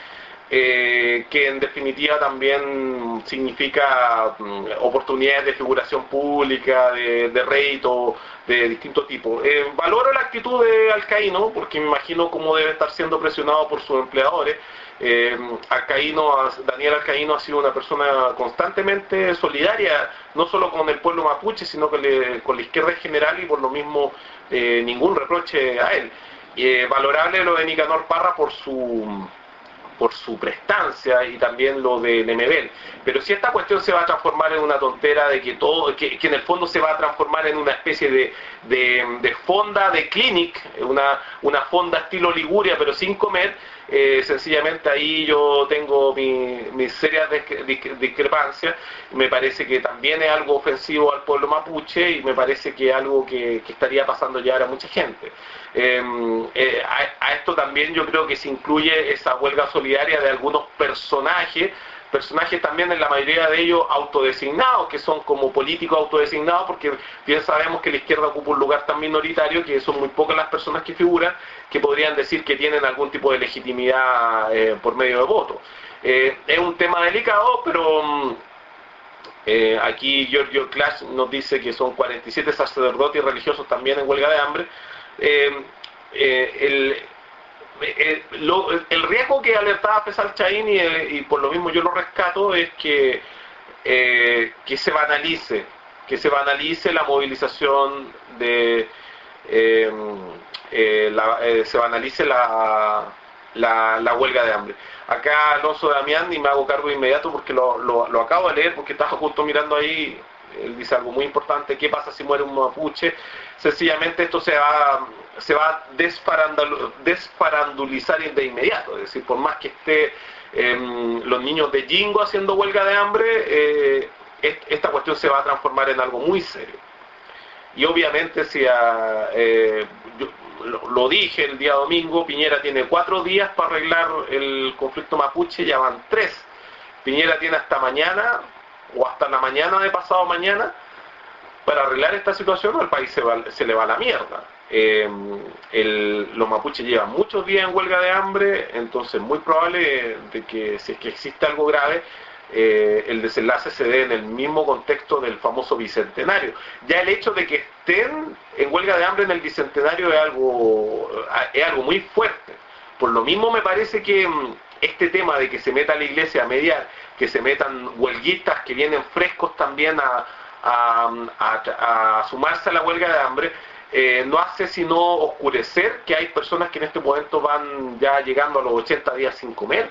eh, que en definitiva también significa um, oportunidades de figuración pública, de, de rédito, de distinto tipo. Eh, valoro la actitud de Alcaíno, porque me imagino cómo debe estar siendo presionado por sus empleadores. Eh, Alcaíno, Daniel Alcaíno ha sido una persona constantemente solidaria, no solo con el pueblo mapuche, sino con, le, con la izquierda en general, y por lo mismo eh, ningún reproche a él. Eh, valorable lo de Nicanor Parra por su por su prestancia, y también lo de Lemebel. Pero si esta cuestión se va a transformar en una tontera de que todo, que, que en el fondo se va a transformar en una especie de, de, de fonda de clinic, una, una fonda estilo Liguria pero sin comer, eh, sencillamente ahí yo tengo mis mi serias discrepancias. Me parece que también es algo ofensivo al pueblo mapuche, y me parece que es algo que, que estaría pasando ya a mucha gente. Eh, eh, a, a esto también yo creo que se incluye esa huelga solidaria de algunos personajes, personajes también en la mayoría de ellos autodesignados, que son como políticos autodesignados, porque bien sabemos que la izquierda ocupa un lugar tan minoritario que son muy pocas las personas que figuran que podrían decir que tienen algún tipo de legitimidad eh, por medio de voto. Eh, es un tema delicado, pero eh, aquí Giorgio Clash nos dice que son cuarenta y siete sacerdotes y religiosos también en huelga de hambre. Eh, eh, el, el, lo, el riesgo que alertaba César Chaín, y, y por lo mismo yo lo rescato, es que, eh, que se banalice, que se banalice la movilización de, eh, eh, la, eh, se banalice la, la, la huelga de hambre. Acá Alonso Damián, y me hago cargo de inmediato porque lo, lo, lo acabo de leer, porque estaba justo mirando ahí. Él dice algo muy importante: ¿qué pasa si muere un mapuche? Sencillamente esto se va, se va a desfarandul, desfarandulizar de inmediato. Es decir, por más que esté eh, los niños de Jingo haciendo huelga de hambre, eh, esta cuestión se va a transformar en algo muy serio. Y obviamente, si a, eh, yo, lo, lo dije el día domingo, Piñera tiene cuatro días para arreglar el conflicto mapuche, ya van tres. Piñera tiene hasta mañana, o hasta la mañana de pasado mañana, para arreglar esta situación, o el país se, va, se le va a la mierda. Eh, el, los mapuches llevan muchos días en huelga de hambre, entonces es muy probable de que, si es que existe algo grave, eh, el desenlace se dé en el mismo contexto del famoso bicentenario. Ya el hecho de que estén en huelga de hambre en el bicentenario es algo, es algo muy fuerte. Por lo mismo me parece que este tema de que se meta la iglesia a mediar, que se metan huelguistas que vienen frescos también a, a, a, a sumarse a la huelga de hambre, eh, no hace sino oscurecer que hay personas que en este momento van ya llegando a los ochenta días sin comer.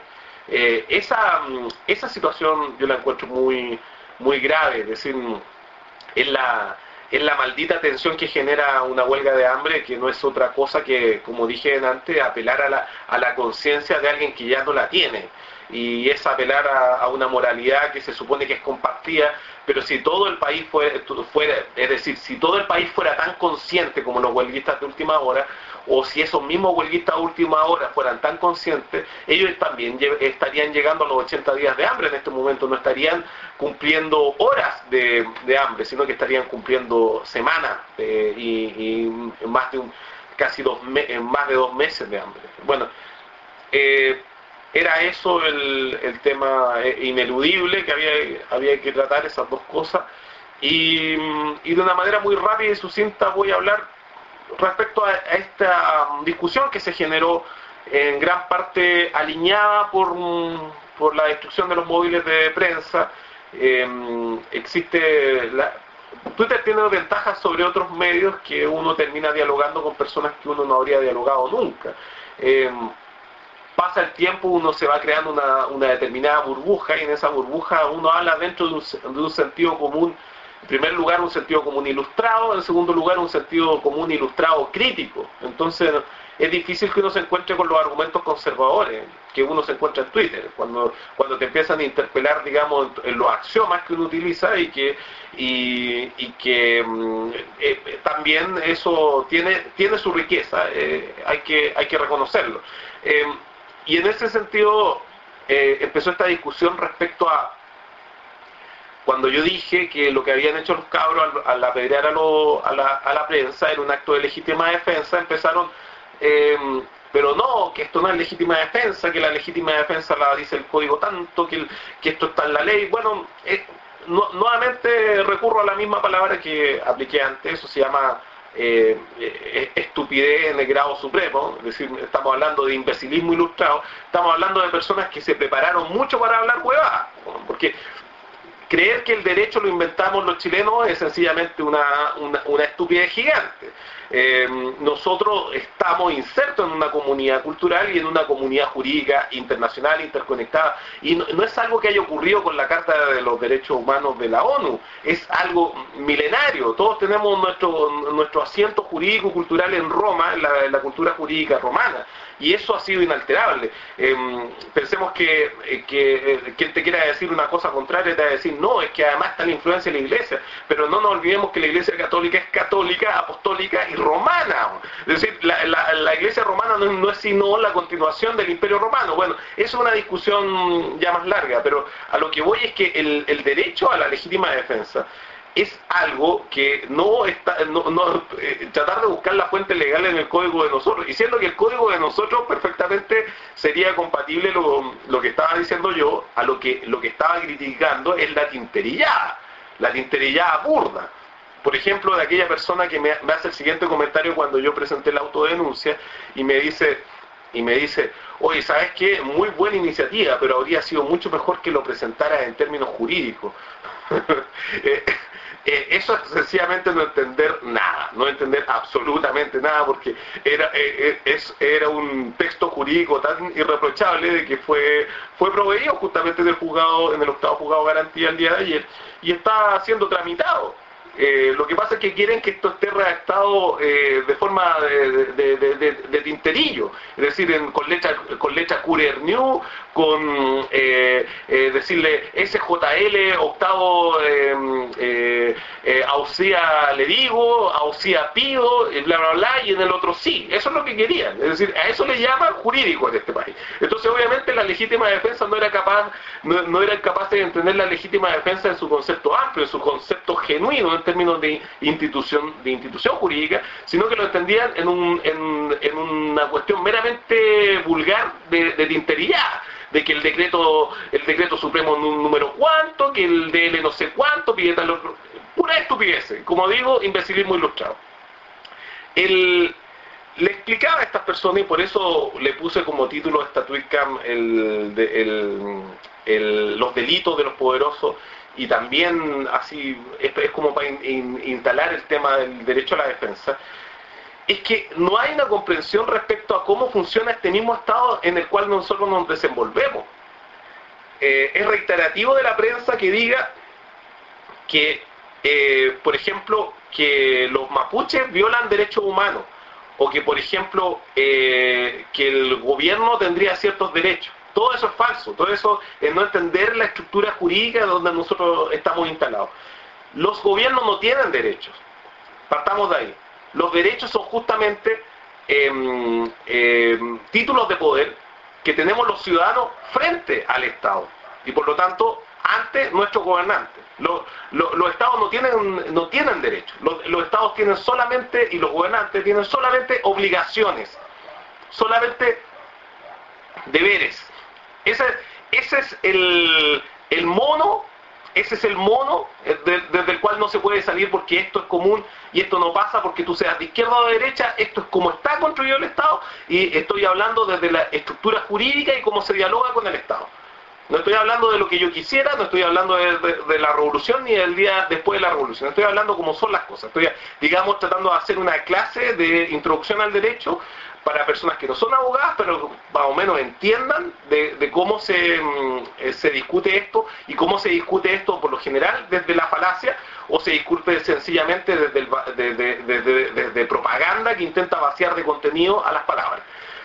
Eh, esa, esa situación yo la encuentro muy, muy grave, es decir, es la, es la maldita tensión que genera una huelga de hambre, que no es otra cosa que, como dije antes, apelar a la, a la conciencia de alguien que ya no la tiene. Y es apelar a, a una moralidad que se supone que es compartida, pero si todo el país fuera, fuera, es decir, si todo el país fuera tan consciente como los huelguistas de última hora, o si esos mismos huelguistas de última hora fueran tan conscientes, ellos también estarían llegando a los ochenta días de hambre en este momento, no estarían cumpliendo horas de, de hambre, sino que estarían cumpliendo semanas eh, y, y más de un, casi dos me, más de dos meses de hambre. Bueno, eh, era eso el, el tema ineludible que había, había que tratar, esas dos cosas, y, y de una manera muy rápida y sucinta voy a hablar respecto a, a esta discusión que se generó en gran parte alineada por, por la destrucción de los móviles de prensa. Eh, existe la, Twitter tiene ventajas sobre otros medios, que uno termina dialogando con personas que uno no habría dialogado nunca. Eh, pasa el tiempo, uno se va creando una, una determinada burbuja, y en esa burbuja uno habla dentro de un, de un sentido común. En primer lugar, un sentido común ilustrado; en segundo lugar, un sentido común ilustrado crítico. Entonces es difícil que uno se encuentre con los argumentos conservadores que uno se encuentra en Twitter, cuando, cuando te empiezan a interpelar, digamos, en, en los axiomas que uno utiliza, y que, y, y que eh, también eso tiene, tiene su riqueza, eh, hay, que, hay que reconocerlo. Eh, y en ese sentido eh, empezó esta discusión respecto a cuando yo dije que lo que habían hecho los cabros al, al apedrear a, lo, a, la, a la prensa era un acto de legítima defensa. Empezaron, eh, pero no, que esto no es legítima defensa, que la legítima defensa la dice el código tanto, que, el, que esto está en la ley. Bueno, eh, no, nuevamente recurro a la misma palabra que apliqué antes, eso se llama eh, eh, estupidez en el grado supremo. Es decir, estamos hablando de imbecilismo ilustrado, estamos hablando de personas que se prepararon mucho para hablar huevadas, porque creer que el derecho lo inventamos los chilenos es sencillamente una, una, una estupidez gigante. Eh, nosotros estamos insertos en una comunidad cultural y en una comunidad jurídica internacional interconectada, y no, no es algo que haya ocurrido con la Carta de los Derechos Humanos de la ONU, es algo milenario. Todos tenemos nuestro, nuestro asiento jurídico cultural en Roma, en la, en la cultura jurídica romana, y eso ha sido inalterable. Eh, pensemos que, eh, que eh, quien te quiera decir una cosa contraria te va a decir, no, es que además está la influencia de la Iglesia, pero no nos olvidemos que la Iglesia católica es católica, apostólica y romana. Es decir, la, la, la Iglesia romana no, no es sino la continuación del Imperio Romano. Bueno, eso es una discusión ya más larga, pero a lo que voy es que el, el derecho a la legítima defensa es algo que no está, no, no, eh, tratar de buscar la fuente legal en el código de nosotros, y siendo que el código de nosotros perfectamente sería compatible lo, lo que estaba diciendo yo, a lo que, lo que estaba criticando es la tinterillada, la tinterillada burda. Por ejemplo, de aquella persona que me, me hace el siguiente comentario cuando yo presenté la autodenuncia, y me dice, y me dice, oye, ¿sabes qué? Muy buena iniciativa, pero habría sido mucho mejor que lo presentaras en términos jurídicos. eh, Eh, eso es sencillamente no entender nada, no entender absolutamente nada, porque era, eh, es, era un texto jurídico tan irreprochable de que fue, fue proveído justamente del juzgado, en el octavo juzgado de garantía el día de ayer, y está siendo tramitado. Eh, lo que pasa es que quieren que esto esté redactado eh, de forma de, de, de, de, de tinterillo, es decir, en, con letra con letra Courier New, con eh, eh, decirle S J L, octavo eh, eh, eh, Auxía le digo, Auxía pido, y bla bla bla, y en el otro sí. Eso es lo que querían, es decir, a eso le llaman jurídico en este país. Entonces, obviamente, la legítima defensa no era capaz, no, no eran capaces de entender la legítima defensa en su concepto amplio, en su concepto genuino, en términos de institución, de institución jurídica, sino que lo entendían en, un, en, en una cuestión meramente vulgar de, de tinterillada, de que el decreto, el decreto supremo número cuánto, que el D L no sé cuánto, pide tal otro, pura estupidez, como digo, imbecilismo ilustrado. El, le explicaba a estas personas, y por eso le puse como título a esta tweetcam el, el, el, los delitos de los poderosos, y también así es, es como para in, in, instalar el tema del derecho a la defensa, es que no hay una comprensión respecto a cómo funciona este mismo Estado en el cual nosotros nos desenvolvemos. eh, es reiterativo de la prensa que diga que, eh, por ejemplo, que los mapuches violan derechos humanos, o que, por ejemplo, eh, que el gobierno tendría ciertos derechos. Todo eso es falso, todo eso es no entender la estructura jurídica donde nosotros estamos instalados. Los gobiernos no tienen derechos, partamos de ahí. Los derechos son justamente eh, eh, títulos de poder que tenemos los ciudadanos frente al Estado, y por lo tanto ante nuestros gobernantes. Los, los, los estados no tienen, no tienen derechos, los, los estados tienen solamente, y los gobernantes tienen solamente obligaciones, solamente deberes. Ese, ese es el, el mono, ese es el mono desde, desde el cual no se puede salir, porque esto es común y esto no pasa porque tú seas de izquierda o de derecha. Esto es como está construido el Estado, y estoy hablando desde la estructura jurídica y cómo se dialoga con el Estado. No estoy hablando de lo que yo quisiera, no estoy hablando de, de, de la revolución ni del día después de la revolución. Estoy hablando cómo son las cosas. Estoy, digamos, tratando de hacer una clase de introducción al derecho para personas que no son abogadas, pero más o menos entiendan de, de cómo se, eh, se discute esto, y cómo se discute esto por lo general desde la falacia, o se discute sencillamente desde, el, desde, desde, desde propaganda que intenta vaciar de contenido a las palabras.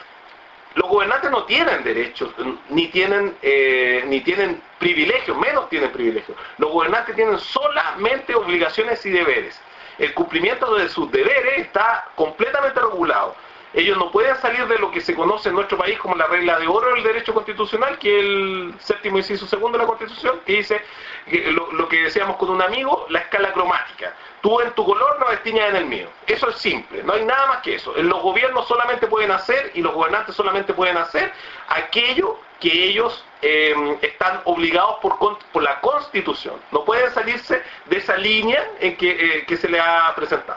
Los gobernantes no tienen derechos, ni tienen, eh, ni tienen privilegios, menos tienen privilegios. Los gobernantes tienen solamente obligaciones y deberes. El cumplimiento de sus deberes está completamente regulado. Ellos no pueden salir de lo que se conoce en nuestro país como la regla de oro del derecho constitucional, que es el séptimo inciso segundo de la Constitución, que dice que lo, lo que decíamos con un amigo, la escala cromática. Tú en tu color no destiñas en el mío. Eso es simple, no hay nada más que eso. Los gobiernos solamente pueden hacer, y los gobernantes solamente pueden hacer, aquello que ellos eh, están obligados por, por la Constitución. No pueden salirse de esa línea en que, eh, que se le ha presentado.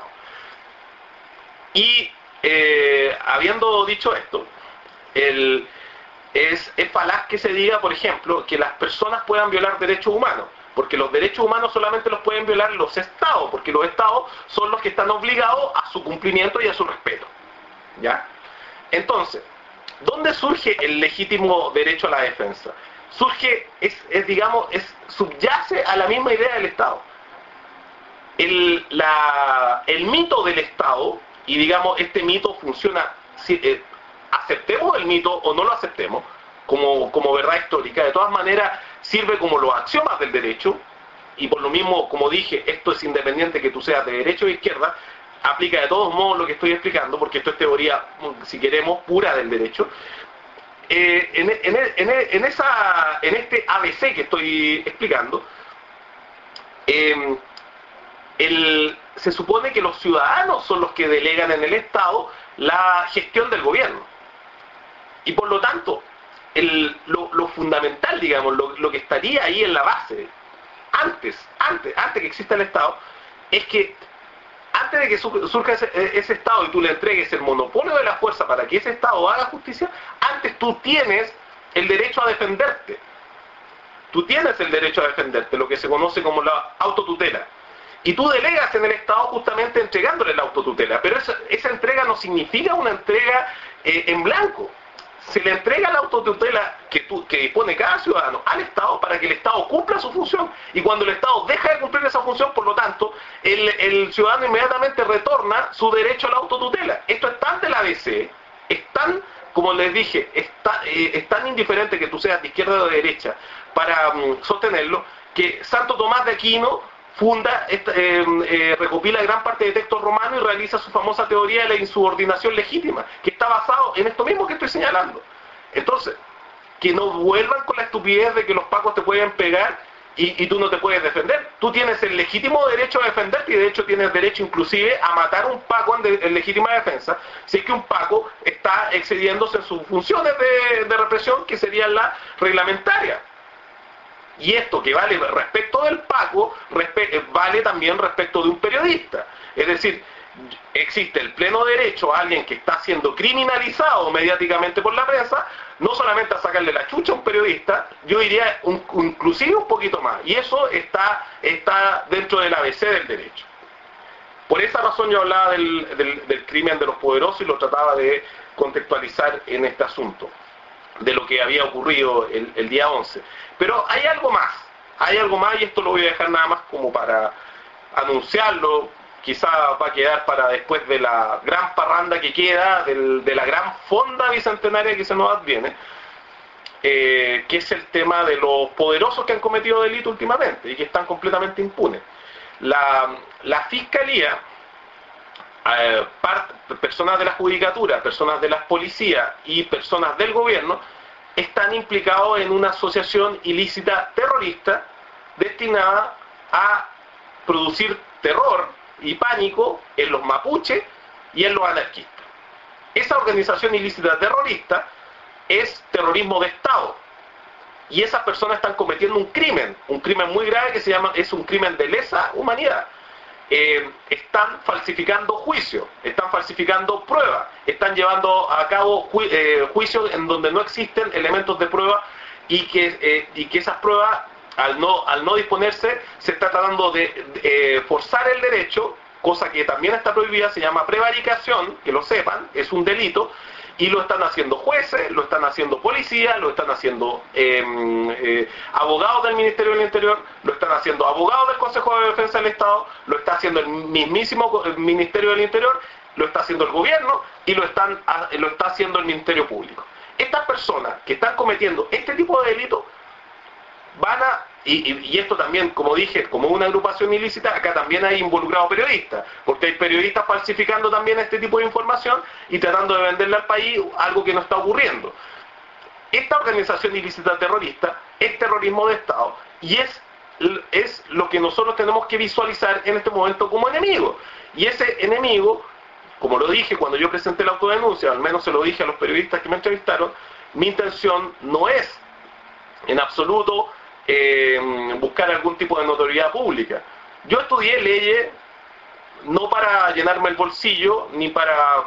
Y eh, habiendo dicho esto, el, es, es falaz que se diga, por ejemplo, que las personas puedan violar derechos humanos, porque los derechos humanos solamente los pueden violar los estados, porque los estados son los que están obligados a su cumplimiento y a su respeto, ¿ya? Entonces, ¿dónde surge el legítimo derecho a la defensa? Surge, es, es digamos, es, subyace a la misma idea del Estado. El, la, el mito del Estado, y digamos, este mito funciona, si, eh, aceptemos el mito o no lo aceptemos, como, como verdad histórica, de todas maneras sirve como los axiomas del derecho, y por lo mismo, como dije, esto es independiente que tú seas de derecha o de izquierda, aplica de todos modos lo que estoy explicando, porque esto es teoría, si queremos, pura del derecho. Eh, en, en, en, en, esa, en este A B C que estoy explicando, eh, el, se supone que los ciudadanos son los que delegan en el Estado la gestión del gobierno. Y por lo tanto, el, lo, lo fundamental, digamos, lo, lo que estaría ahí en la base, antes, antes, antes que exista el Estado, es que antes de que surja ese, ese Estado y tú le entregues el monopolio de la fuerza para que ese Estado haga justicia, antes tú tienes el derecho a defenderte. Tú tienes el derecho a defenderte, lo que se conoce como la autotutela. Y tú delegas en el Estado justamente entregándole la autotutela. Pero esa, esa entrega no significa una entrega eh, en blanco. Se le entrega la autotutela que, tú, que dispone cada ciudadano al Estado para que el Estado cumpla su función. Y cuando el Estado deja de cumplir esa función, por lo tanto, el, el ciudadano inmediatamente retorna su derecho a la autotutela. Esto es tan de la A B C, es tan, como les dije, es tan, eh, es tan indiferente que tú seas de izquierda o de derecha para um, sostenerlo, que Santo Tomás de Aquino funda, eh, eh, recopila gran parte de textos romanos y realiza su famosa teoría de la insubordinación legítima, que está basado en esto mismo que estoy señalando. Entonces, que no vuelvan con la estupidez de que los pacos te pueden pegar y, y tú no te puedes defender. Tú tienes el legítimo derecho a defenderte, y de hecho tienes derecho inclusive a matar a un paco en, de, en legítima defensa, si es que un paco está excediéndose en sus funciones de, de represión, que serían las reglamentarias. Y esto que vale respecto del Paco, respe- vale también respecto de un periodista. Es decir, existe el pleno derecho a alguien que está siendo criminalizado mediáticamente por la prensa, no solamente a sacarle la chucha a un periodista, yo diría un, inclusive un poquito más. Y eso está, está dentro del A B C del derecho. Por esa razón yo hablaba del, del, del crimen de los poderosos y lo trataba de contextualizar en este asunto. de lo que había ocurrido el, el día once. Pero hay algo más, hay algo más, y esto lo voy a dejar nada más como para anunciarlo, quizá va a quedar para después de la gran parranda que queda, del, de la gran fonda bicentenaria que se nos adviene, eh, que es el tema de los poderosos que han cometido delito últimamente y que están completamente impunes. La, la Fiscalía, eh, part, personas de la Judicatura, personas de las policías y personas del gobierno están implicados en una asociación ilícita terrorista destinada a producir terror y pánico en los mapuches y en los anarquistas. Esa organización ilícita terrorista es terrorismo de Estado, y esas personas están cometiendo un crimen, un crimen muy grave que se llama, es un crimen de lesa humanidad. Eh, están falsificando juicios, están falsificando pruebas, están llevando a cabo ju eh, juicios en donde no existen elementos de prueba, y que, eh, y que esas pruebas, al no, al no disponerse, se está tratando de, de eh, forzar el derecho, cosa que también está prohibida, se llama prevaricación, que lo sepan, es un delito, y lo están haciendo jueces, lo están haciendo policías, lo están haciendo eh, eh, abogados del Ministerio del Interior, lo están haciendo abogados del Consejo de Defensa del Estado, lo está haciendo el mismísimo Ministerio del Interior, lo está haciendo el gobierno y lo, están, lo está haciendo el Ministerio Público. Estas personas que están cometiendo este tipo de delitos van a, y, y, y esto también, como dije, como una agrupación ilícita, acá también hay involucrados periodistas, porque hay periodistas falsificando también este tipo de información y tratando de venderle al país algo que no está ocurriendo. Esta organización ilícita terrorista es terrorismo de Estado, y es, es lo que nosotros tenemos que visualizar en este momento como enemigo. Y ese enemigo, como lo dije cuando yo presenté la autodenuncia, al menos se lo dije a los periodistas que me entrevistaron, mi intención no es en absoluto Eh, buscar algún tipo de notoriedad pública. Yo estudié leyes no para llenarme el bolsillo, ni para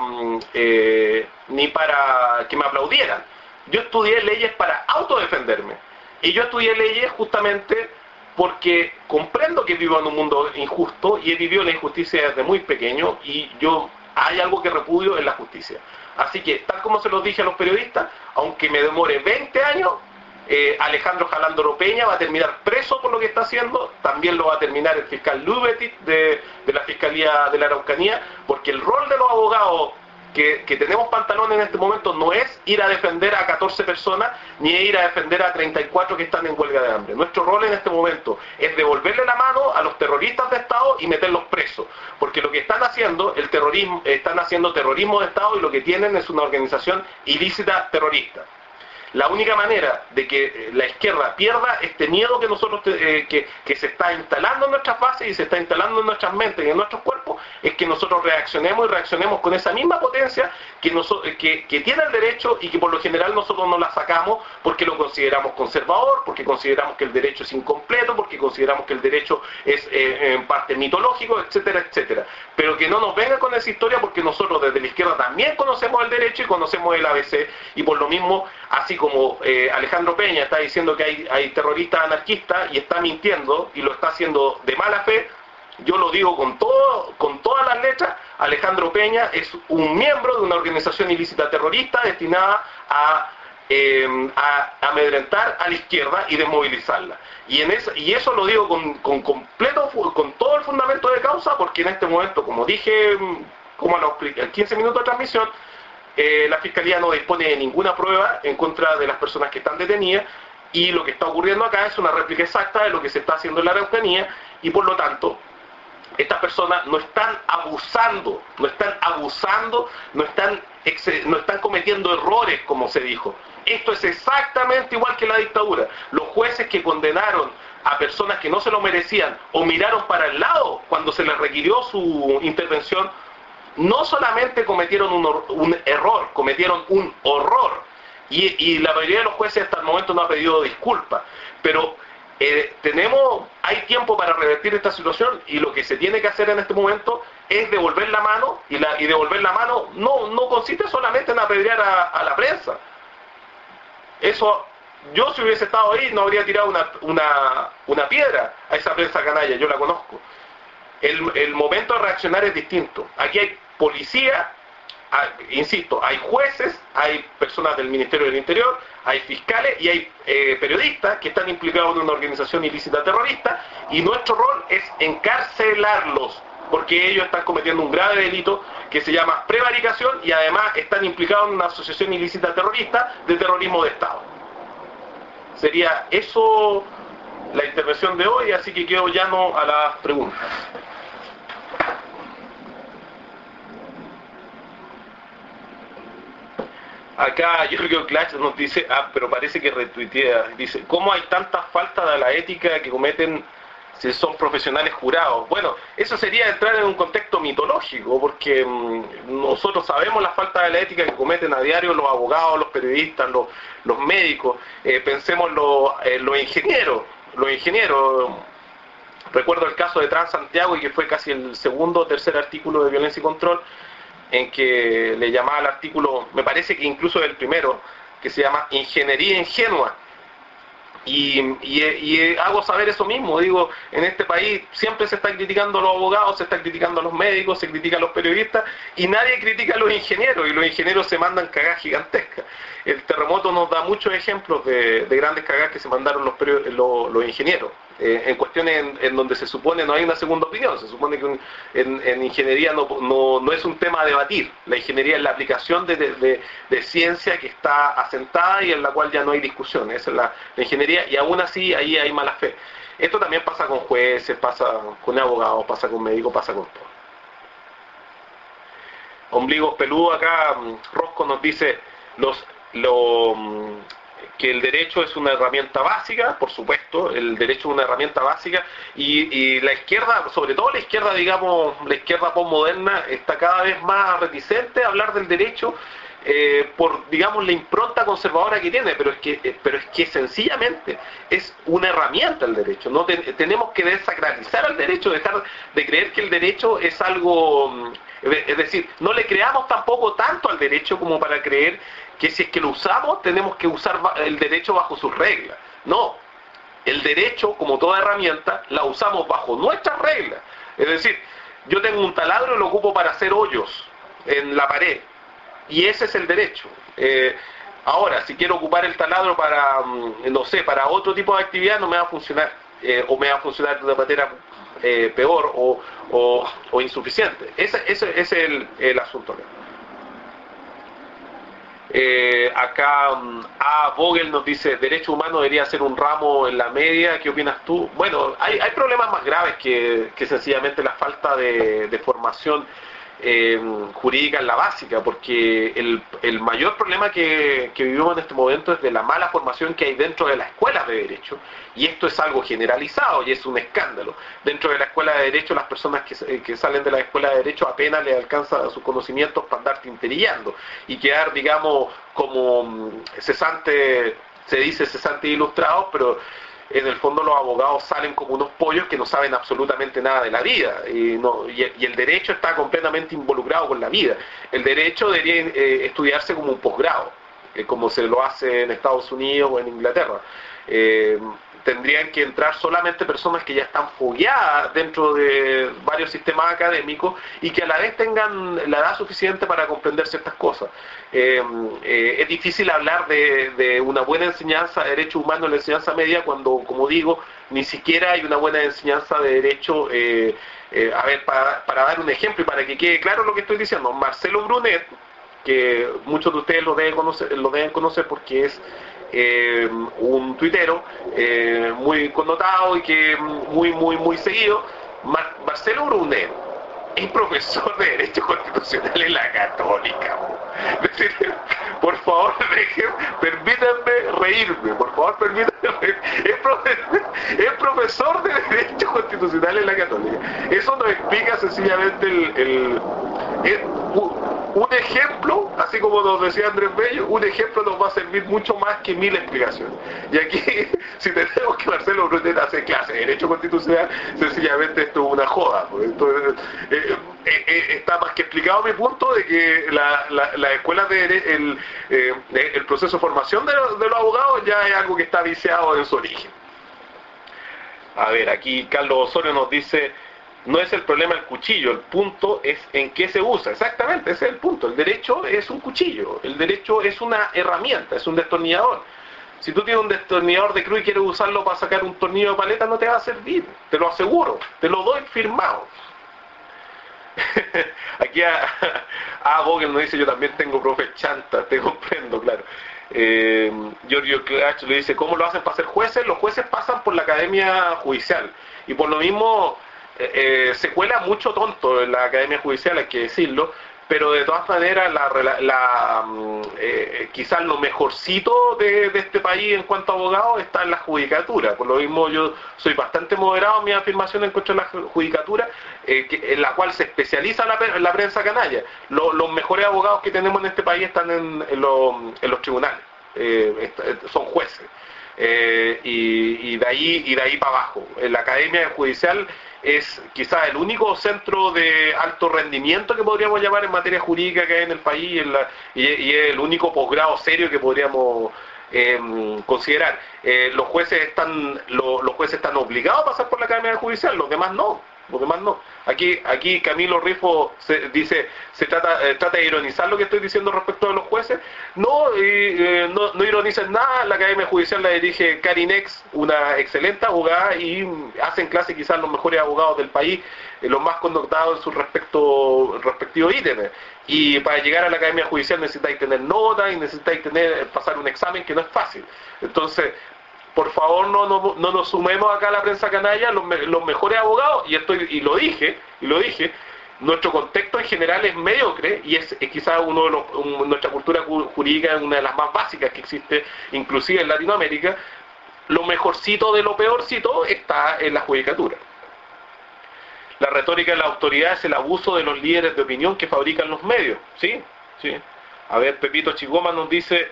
eh, ni para que me aplaudieran. Yo estudié leyes para autodefenderme. Y yo estudié leyes justamente porque comprendo que vivo en un mundo injusto, y he vivido la injusticia desde muy pequeño, y yo hay algo que repudio en la justicia. Así que, tal como se los dije a los periodistas, aunque me demore veinte años, Eh, Alejandro Jalandro Peña va a terminar preso por lo que está haciendo, también lo va a terminar el fiscal Lubetit de, de la Fiscalía de la Araucanía, porque el rol de los abogados que, que tenemos pantalones en este momento no es ir a defender a catorce personas, ni ir a defender a treinta y cuatro que están en huelga de hambre. Nuestro rol en este momento es devolverle la mano a los terroristas de Estado y meterlos presos, porque lo que están haciendo, el terrorismo, están haciendo terrorismo de Estado, y lo que tienen es una organización ilícita terrorista. La única manera de que la izquierda pierda este miedo que nosotros eh, que, que se está instalando en nuestras bases y se está instalando en nuestras mentes y en nuestros cuerpos, es que nosotros reaccionemos, y reaccionemos con esa misma potencia que, noso que, que tiene el derecho, y que por lo general nosotros no la sacamos porque lo consideramos conservador, porque consideramos que el derecho es incompleto, porque consideramos que el derecho es eh, en parte mitológico, etcétera, etcétera. Pero que no nos venga con esa historia, porque nosotros desde la izquierda también conocemos el derecho y conocemos el A B C, y por lo mismo, así como eh, Alejandro Peña está diciendo que hay, hay terroristas anarquistas y está mintiendo y lo está haciendo de mala fe, yo lo digo con todo, con todas las letras. Alejandro Peña es un miembro de una organización ilícita terrorista destinada a, eh, a amedrentar a la izquierda y desmovilizarla. Y, en esa, y eso lo digo con, con completo, con todo el fundamento de causa, porque en este momento, como dije, como a los quince minutos de transmisión, Eh, la Fiscalía no dispone de ninguna prueba en contra de las personas que están detenidas, y lo que está ocurriendo acá es una réplica exacta de lo que se está haciendo en la Araucanía, y por lo tanto estas personas no están abusando, no están abusando, no están, no están cometiendo errores, como se dijo. Esto es exactamente igual que la dictadura. Los jueces que condenaron a personas que no se lo merecían, o miraron para el lado cuando se les requirió su intervención, no solamente cometieron un, un error, cometieron un horror. Y, y la mayoría de los jueces hasta el momento no ha pedido disculpas. Pero eh, tenemos, hay tiempo para revertir esta situación, y lo que se tiene que hacer en este momento es devolver la mano, y, la, y devolver la mano no, no consiste solamente en apedrear a, a la prensa. Eso, yo si hubiese estado ahí no habría tirado una, una, una piedra a esa prensa canalla, yo la conozco. El, el momento de reaccionar es distinto. Aquí hay policía ah, insisto, hay jueces, hay personas del Ministerio del Interior, hay fiscales y hay eh, periodistas que están implicados en una organización ilícita terrorista, y nuestro rol es encarcelarlos, porque ellos están cometiendo un grave delito que se llama prevaricación y además están implicados en una asociación ilícita terrorista de terrorismo de Estado. Sería eso la intervención de hoy, así que quedo llano a las preguntas. Acá Giorgio Clash nos dice, ah, pero parece que retuitea, dice, ¿cómo hay tanta falta de la ética que cometen si son profesionales jurados? Bueno, eso sería entrar en un contexto mitológico, porque mmm, nosotros sabemos la falta de la ética que cometen a diario los abogados, los periodistas, los, los médicos, eh, pensemos los, eh, los ingenieros, los ingenieros, recuerdo el caso de Transantiago, y que fue casi el segundo o tercer artículo de Violencia y Control, en que le llamaba al artículo, me parece que incluso el primero, que se llama Ingeniería Ingenua. Y, y, y hago saber eso mismo, digo, en este país siempre se están criticando a los abogados, se están criticando a los médicos, se critica a los periodistas, y nadie critica a los ingenieros, y los ingenieros se mandan cagadas gigantescas. El terremoto nos da muchos ejemplos de, de grandes cagadas que se mandaron los, los, los ingenieros, eh, en cuestiones en, en donde se supone no hay una segunda opinión, se supone que un, en, en ingeniería no, no, no es un tema a debatir, la ingeniería es la aplicación de, de, de, de ciencia que está asentada y en la cual ya no hay discusión, esa es la, la ingeniería, y aún así ahí hay mala fe. Esto también pasa con jueces, pasa con abogados, pasa con médicos, pasa con todo. Ombligos peludos acá, Rosco nos dice los, lo, que el derecho es una herramienta básica, por supuesto, el derecho es una herramienta básica, y, y la izquierda, sobre todo la izquierda, digamos, la izquierda postmoderna, está cada vez más reticente a hablar del derecho, Eh, por, digamos, la impronta conservadora que tiene, pero es que, eh, pero es que sencillamente es una herramienta el derecho. No Ten, tenemos que desacralizar al derecho, dejar de creer que el derecho es algo, es decir, no le creamos tampoco tanto al derecho como para creer que si es que lo usamos, tenemos que usar el derecho bajo sus reglas. No, el derecho, como toda herramienta, la usamos bajo nuestras reglas. Es decir, yo tengo un taladro y lo ocupo para hacer hoyos en la pared, y ese es el derecho. Eh, ahora, si quiero ocupar el taladro para, no sé, para otro tipo de actividad, no me va a funcionar, eh, o me va a funcionar de una manera eh, peor o, o, o insuficiente. Ese, ese, ese es el, el asunto. Eh, acá A. Vogel nos dice, derecho humano debería ser un ramo en la media, ¿qué opinas tú? Bueno, hay, hay problemas más graves que, que sencillamente la falta de, de formación Eh, jurídica en la básica, porque el, el mayor problema que, que vivimos en este momento es de la mala formación que hay dentro de las escuelas de derecho, y esto es algo generalizado y es un escándalo. Dentro de la escuela de derecho, las personas que, que salen de la escuela de derecho apenas les alcanza sus conocimientos para andar tinterillando y quedar, digamos, como cesante, se dice cesante ilustrado, pero en el fondo los abogados salen como unos pollos que no saben absolutamente nada de la vida, y, no, y, y el derecho está completamente involucrado con la vida. El derecho debería eh, estudiarse como un posgrado, eh, como se lo hace en Estados Unidos o en Inglaterra. Eh, tendrían que entrar solamente personas que ya están fogueadas dentro de varios sistemas académicos y que a la vez tengan la edad suficiente para comprender ciertas cosas. Eh, eh, es difícil hablar de, de una buena enseñanza de derecho humano en la enseñanza media cuando, como digo, ni siquiera hay una buena enseñanza de derecho. Eh, eh, a ver, para, para dar un ejemplo y para que quede claro lo que estoy diciendo, Marcelo Brunet, que muchos de ustedes lo deben conocer, lo deben conocer porque es Eh, un tuitero eh, muy connotado y que muy muy muy seguido. Mar Marcelo Brunet es profesor de Derecho Constitucional en la Católica. Es decir, por favor, dejen, permítanme reírme, por favor, permítanme reírme. Es, profe es profesor de Derecho Constitucional en la Católica. Eso nos explica sencillamente el, el, el un ejemplo, así como nos decía Andrés Bello, un ejemplo nos va a servir mucho más que mil explicaciones. Y aquí, si tenemos que Marcelo Brunet hace clase de Derecho Constitucional, sencillamente esto es una joda. Esto, eh, eh, eh, está más que explicado mi punto de que la, la, la escuela de el, eh, el proceso de formación de, de los abogados ya es algo que está viciado en su origen. A ver, aquí Carlos Osorio nos dice, no es el problema el cuchillo, el punto es en qué se usa. Exactamente, ese es el punto. El derecho es un cuchillo, el derecho es una herramienta, es un destornillador. Si tú tienes un destornillador de cruz y quieres usarlo para sacar un tornillo de paleta, no te va a servir, te lo aseguro, te lo doy firmado. Aquí a, a Vogel nos dice, yo también tengo profe chanta, te comprendo, claro. Eh, Giorgio Clach le dice, ¿cómo lo hacen para ser jueces? Los jueces pasan por la academia judicial y por lo mismo eh, eh, se cuela mucho tonto en la academia judicial, hay que decirlo, pero de todas maneras la, la, la, eh, quizás lo mejorcito de, de este país en cuanto a abogados está en la judicatura. Por lo mismo yo soy bastante moderado en mi afirmación en contra de la judicatura, eh, que, en la cual se especializa la, la prensa canalla. Lo, los mejores abogados que tenemos en este país están en, en, lo, en los tribunales, eh, son jueces. Eh, y, y de ahí y de ahí para abajo. En la academia judicial es quizás el único centro de alto rendimiento que podríamos llamar en materia jurídica que hay en el país, en la, y, y es el único posgrado serio que podríamos eh, considerar. Eh, los jueces están lo, los jueces están obligados a pasar por la academia judicial, los demás no. Los demás no. Aquí, aquí Camilo Rifo se, dice, se trata, eh, trata de ironizar lo que estoy diciendo respecto a los jueces. No, eh, no, no ironizan nada. La Academia Judicial la dirige Karinex, una excelente abogada, y hacen clase quizás los mejores abogados del país, eh, los más connotados en sus respecto, respectivos ítems. Y para llegar a la Academia Judicial necesitáis tener notas y necesitáis tener, pasar un examen que no es fácil. Entonces, por favor, no, no, no nos sumemos acá a la prensa canalla, los, los mejores abogados, y estoy y lo dije, y lo dije, nuestro contexto en general es mediocre, y es, es quizás uno de los, un, nuestra cultura jurídica es una de las más básicas que existe, inclusive en Latinoamérica. Lo mejorcito de lo peorcito está en la judicatura. La retórica de la autoridad es el abuso de los líderes de opinión que fabrican los medios, ¿sí? ¿Sí? A ver, Pepito Chigoma nos dice,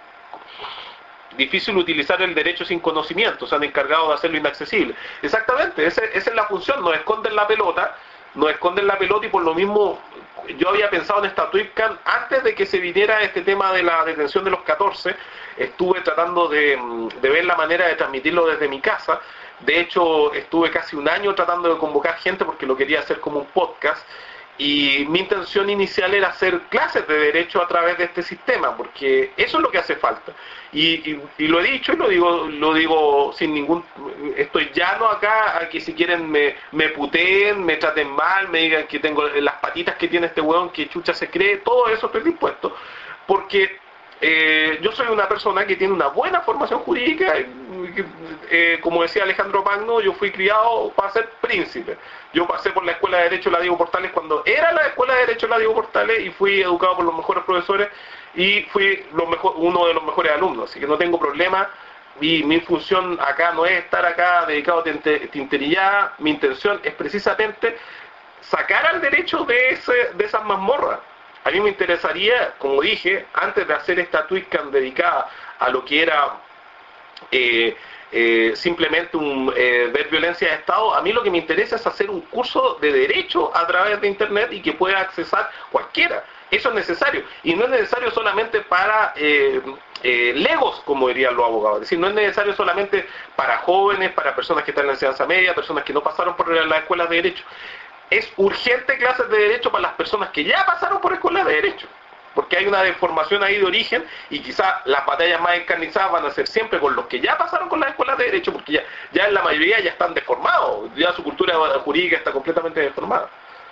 difícil utilizar el derecho sin conocimiento, se han encargado de hacerlo inaccesible. Exactamente, esa, esa es la función, nos esconden la pelota, nos esconden la pelota y por lo mismo yo había pensado en esta tweetcam antes de que se viniera este tema de la detención de los catorce, estuve tratando de, de ver la manera de transmitirlo desde mi casa. De hecho, estuve casi un año tratando de convocar gente porque lo quería hacer como un podcast. Y mi intención inicial era hacer clases de derecho a través de este sistema, porque eso es lo que hace falta. Y, y, y lo he dicho y lo digo, lo digo sin ningún... Estoy llano acá a que si quieren me, me puteen, me traten mal, me digan que tengo las patitas que tiene este hueón, que chucha se cree, todo eso estoy dispuesto. Porque eh, yo soy una persona que tiene una buena formación jurídica, eh, como decía Alejandro Magno, yo fui criado para ser príncipe. Yo pasé por la Escuela de Derecho de la Diego Portales cuando era la Escuela de Derecho de la Diego Portales y fui educado por los mejores profesores y fui lo mejor, uno de los mejores alumnos, así que no tengo problema. Y mi función acá no es estar acá dedicado a tinterillada, mi intención es precisamente sacar al derecho de, ese, de esas mazmorras. A mí me interesaría, como dije, antes de hacer esta tweetcam dedicada a lo que era eh, eh, simplemente un, eh, ver violencia de Estado, a mí lo que me interesa es hacer un curso de derecho a través de Internet y que pueda accesar cualquiera. Eso es necesario. Y no es necesario solamente para eh, eh, legos, como dirían los abogados. Es decir, no es necesario solamente para jóvenes, para personas que están en la enseñanza media, personas que no pasaron por las escuelas de derecho. Es urgente clases de derecho para las personas que ya pasaron por escuelas de derecho, porque hay una deformación ahí de origen y quizás las batallas más encarnizadas van a ser siempre con los que ya pasaron con las escuelas de derecho, porque ya, ya en la mayoría ya están deformados, ya su cultura jurídica está completamente deformada.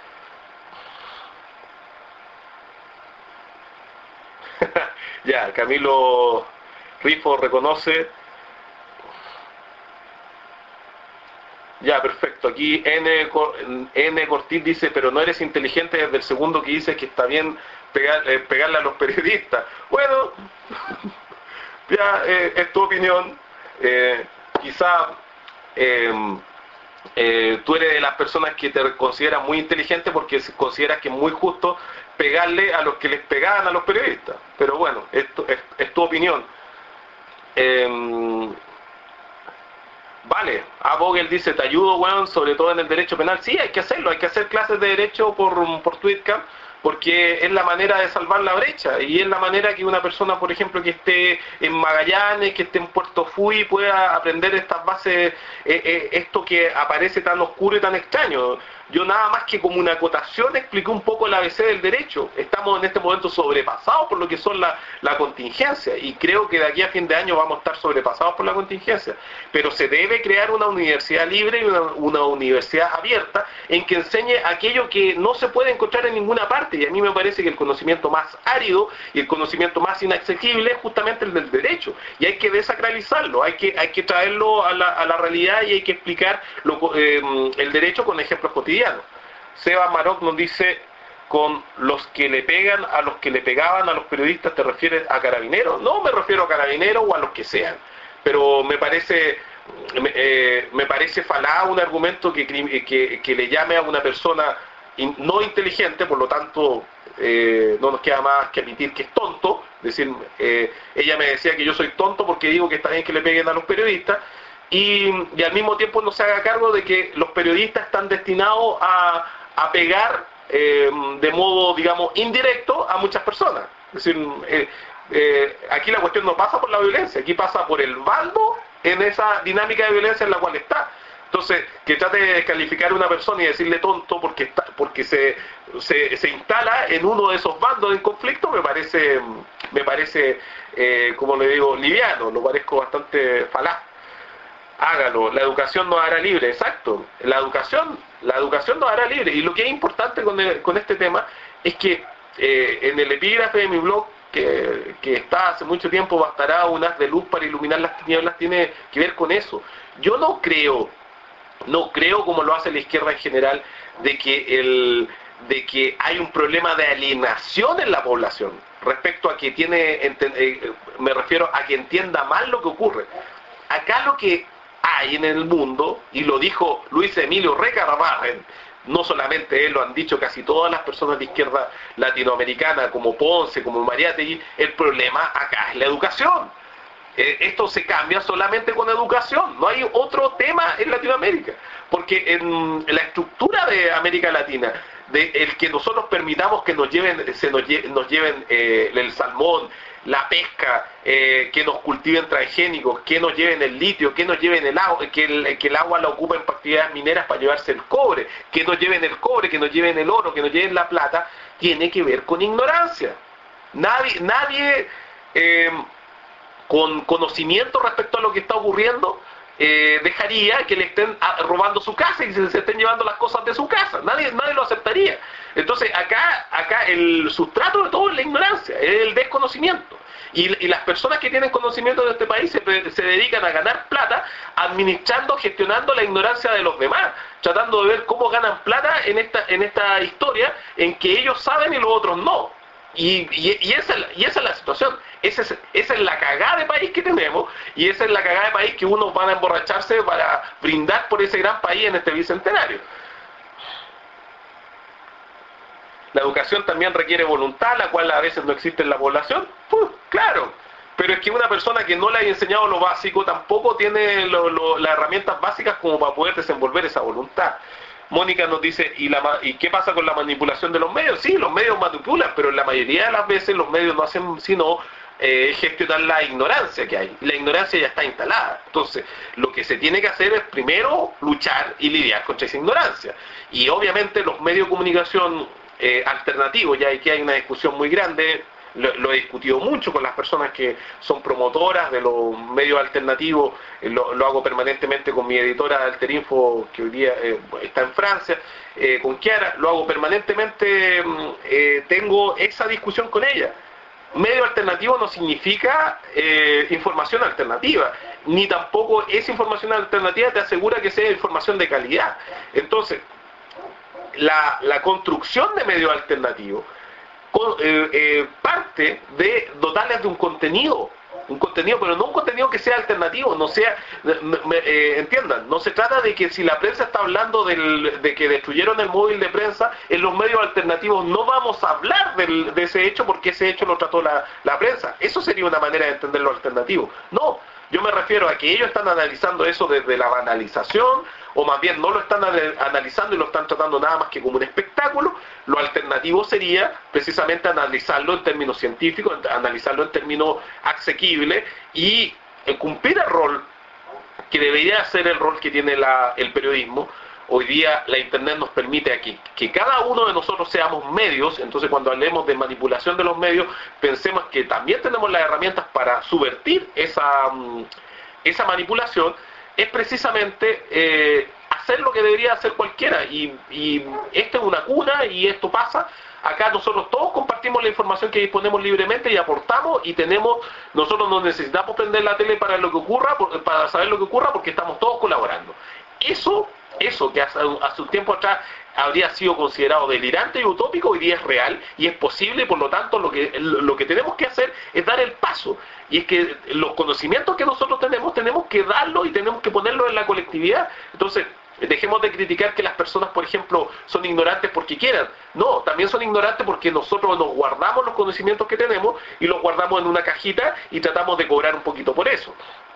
Ya, Camilo Rifo reconoce. Ya, perfecto. Aquí N, N Cortiz dice, pero no eres inteligente desde el segundo que dices que está bien pegar, eh, pegarle a los periodistas. Bueno, ya eh, es tu opinión. Eh, quizá eh, eh, tú eres de las personas que te consideras muy inteligente porque consideras que es muy justo pegarle a los que les pegaban a los periodistas. Pero bueno, esto es, es tu opinión. Eh, Vale, a Vogel dice, te ayudo, weón, sobre todo en el derecho penal. Sí, hay que hacerlo, hay que hacer clases de derecho por, por tweetcam, porque es la manera de salvar la brecha, y es la manera que una persona, por ejemplo, que esté en Magallanes, que esté en Puerto Fui, pueda aprender estas bases, eh, eh, esto que aparece tan oscuro y tan extraño. yo nada más que como una acotación expliqué un poco el A B C del derecho. Estamos en este momento sobrepasados por lo que son la, la contingencia, y creo que de aquí a fin de año vamos a estar sobrepasados por la contingencia. Pero se debe crear una universidad libre y una, una universidad abierta en que enseñe aquello que no se puede encontrar en ninguna parte, y a mí me parece que el conocimiento más árido y el conocimiento más inaccesible es justamente el del derecho, y hay que desacralizarlo, hay que, hay que traerlo a la, a la realidad, y hay que explicar lo, eh, el derecho con ejemplos cotidianos. Seba Maroc nos dice, con los que le pegan a los que le pegaban a los periodistas, ¿te refieres a carabineros? No me refiero a carabineros o a los que sean, pero me parece me, eh, me parece falaz un argumento que, que, que le llame a una persona in, no inteligente, por lo tanto eh, no nos queda más que admitir que es tonto. Es decir, eh, ella me decía que yo soy tonto porque digo que está bien que le peguen a los periodistas, y, y al mismo tiempo no se haga cargo de que los periodistas están destinados a, a pegar eh, de modo, digamos, indirecto a muchas personas. Es decir, eh, eh, aquí la cuestión no pasa por la violencia, aquí pasa por el bando en esa dinámica de violencia en la cual está. Entonces, que trate de descalificar a una persona y decirle tonto porque está, porque se, se, se instala en uno de esos bandos en conflicto, me parece, me parece eh, como le digo, liviano, lo parezco bastante falaz. Hágalo, la educación nos hará libre, exacto, la educación, la educación nos hará libre, y lo que es importante con, el, con este tema es que eh, en el epígrafe de mi blog, que, que está hace mucho tiempo, bastará un haz de luz para iluminar las tinieblas, tiene que ver con eso. Yo no creo, no creo como lo hace la izquierda en general, de que, el, de que hay un problema de alienación en la población, respecto a que tiene, eh, me refiero a que entienda mal lo que ocurre. Acá lo que hay en el mundo, y lo dijo Luis Emilio Recabarren, no solamente él, lo han dicho casi todas las personas de izquierda latinoamericana, como Ponce, como Mariátegui, el problema acá es la educación. Eh, esto se cambia solamente con educación, no hay otro tema en Latinoamérica, porque en la estructura de América Latina, de el que nosotros permitamos que nos lleven, se nos, lle nos lleven eh, el salmón, la pesca, eh, que nos cultiven transgénicos, que nos lleven el litio, que nos lleven el agua, que el, que el agua la ocupen para actividades mineras para llevarse el cobre, que nos lleven el cobre, que nos lleven el oro, que nos lleven la plata, tiene que ver con ignorancia. Nadie, nadie eh, con conocimiento respecto a lo que está ocurriendo eh, dejaría que le estén robando su casa y se, se estén llevando las cosas de su casa. Nadie, nadie lo aceptaría. Entonces acá, acá el sustrato de todo es la ignorancia, es el desconocimiento. Y, y las personas que tienen conocimiento de este país se, se dedican a ganar plata administrando, gestionando la ignorancia de los demás, tratando de ver cómo ganan plata en esta, en esta historia en que ellos saben y los otros no. Y, y, y, esa, y esa es la situación, esa es, esa es la cagada de país que tenemos, y esa es la cagada de país que unos van a emborracharse para brindar por ese gran país en este bicentenario. La educación también requiere voluntad, la cual a veces no existe en la población. Pues, claro, pero es que una persona que no le haya enseñado lo básico tampoco tiene lo, lo, las herramientas básicas como para poder desenvolver esa voluntad. Mónica nos dice, ¿y, la, ¿y qué pasa con la manipulación de los medios? Sí, los medios manipulan, pero la mayoría de las veces los medios no hacen sino eh, gestionar la ignorancia que hay. La ignorancia ya está instalada. Entonces, lo que se tiene que hacer es primero luchar y lidiar contra esa ignorancia. Y obviamente los medios de comunicación eh, alternativos, ya aquí hay una discusión muy grande, lo, lo he discutido mucho con las personas que son promotoras de los medios alternativos, eh, lo, lo hago permanentemente con mi editora Alterinfo, que hoy día eh, está en Francia, eh, con Chiara, lo hago permanentemente, eh, tengo esa discusión con ella. Medio alternativo no significa eh, información alternativa, ni tampoco esa información alternativa te asegura que sea información de calidad. Entonces, la, la construcción de medios alternativos con, eh, eh, parte de dotarles de un contenido, un contenido, pero no un contenido que sea alternativo, no sea, me, eh, entiendan, no se trata de que si la prensa está hablando del, de que destruyeron el móvil de prensa, en los medios alternativos no vamos a hablar del, de ese hecho porque ese hecho lo trató la, la prensa. Eso sería una manera de entender lo alternativo. No, yo me refiero a que ellos están analizando eso desde la banalización, o más bien no lo están analizando y lo están tratando nada más que como un espectáculo. Lo alternativo sería precisamente analizarlo en términos científicos, analizarlo en términos asequibles y cumplir el rol que debería ser el rol que tiene la, el periodismo, Hoy día la Internet nos permite aquí que cada uno de nosotros seamos medios. Entonces cuando hablemos de manipulación de los medios, pensemos que también tenemos las herramientas para subvertir esa, esa manipulación. Es precisamente eh, hacer lo que debería hacer cualquiera, y, y esta es una cuna y esto pasa. Acá nosotros todos compartimos la información que disponemos libremente y aportamos, y tenemos, nosotros no necesitamos prender la tele para lo que ocurra, para saber lo que ocurra, porque estamos todos colaborando. Eso, eso que hace, hace un tiempo atrás habría sido considerado delirante y utópico, hoy día es real y es posible. Por lo tanto, lo que, lo que tenemos que hacer es dar el paso, y es que los conocimientos que nosotros tenemos, tenemos que darlos y tenemos que ponerlos en la colectividad. Entonces, dejemos de criticar que las personas, por ejemplo, son ignorantes porque quieran. No, también son ignorantes porque nosotros nos guardamos los conocimientos que tenemos y los guardamos en una cajita y tratamos de cobrar un poquito por eso.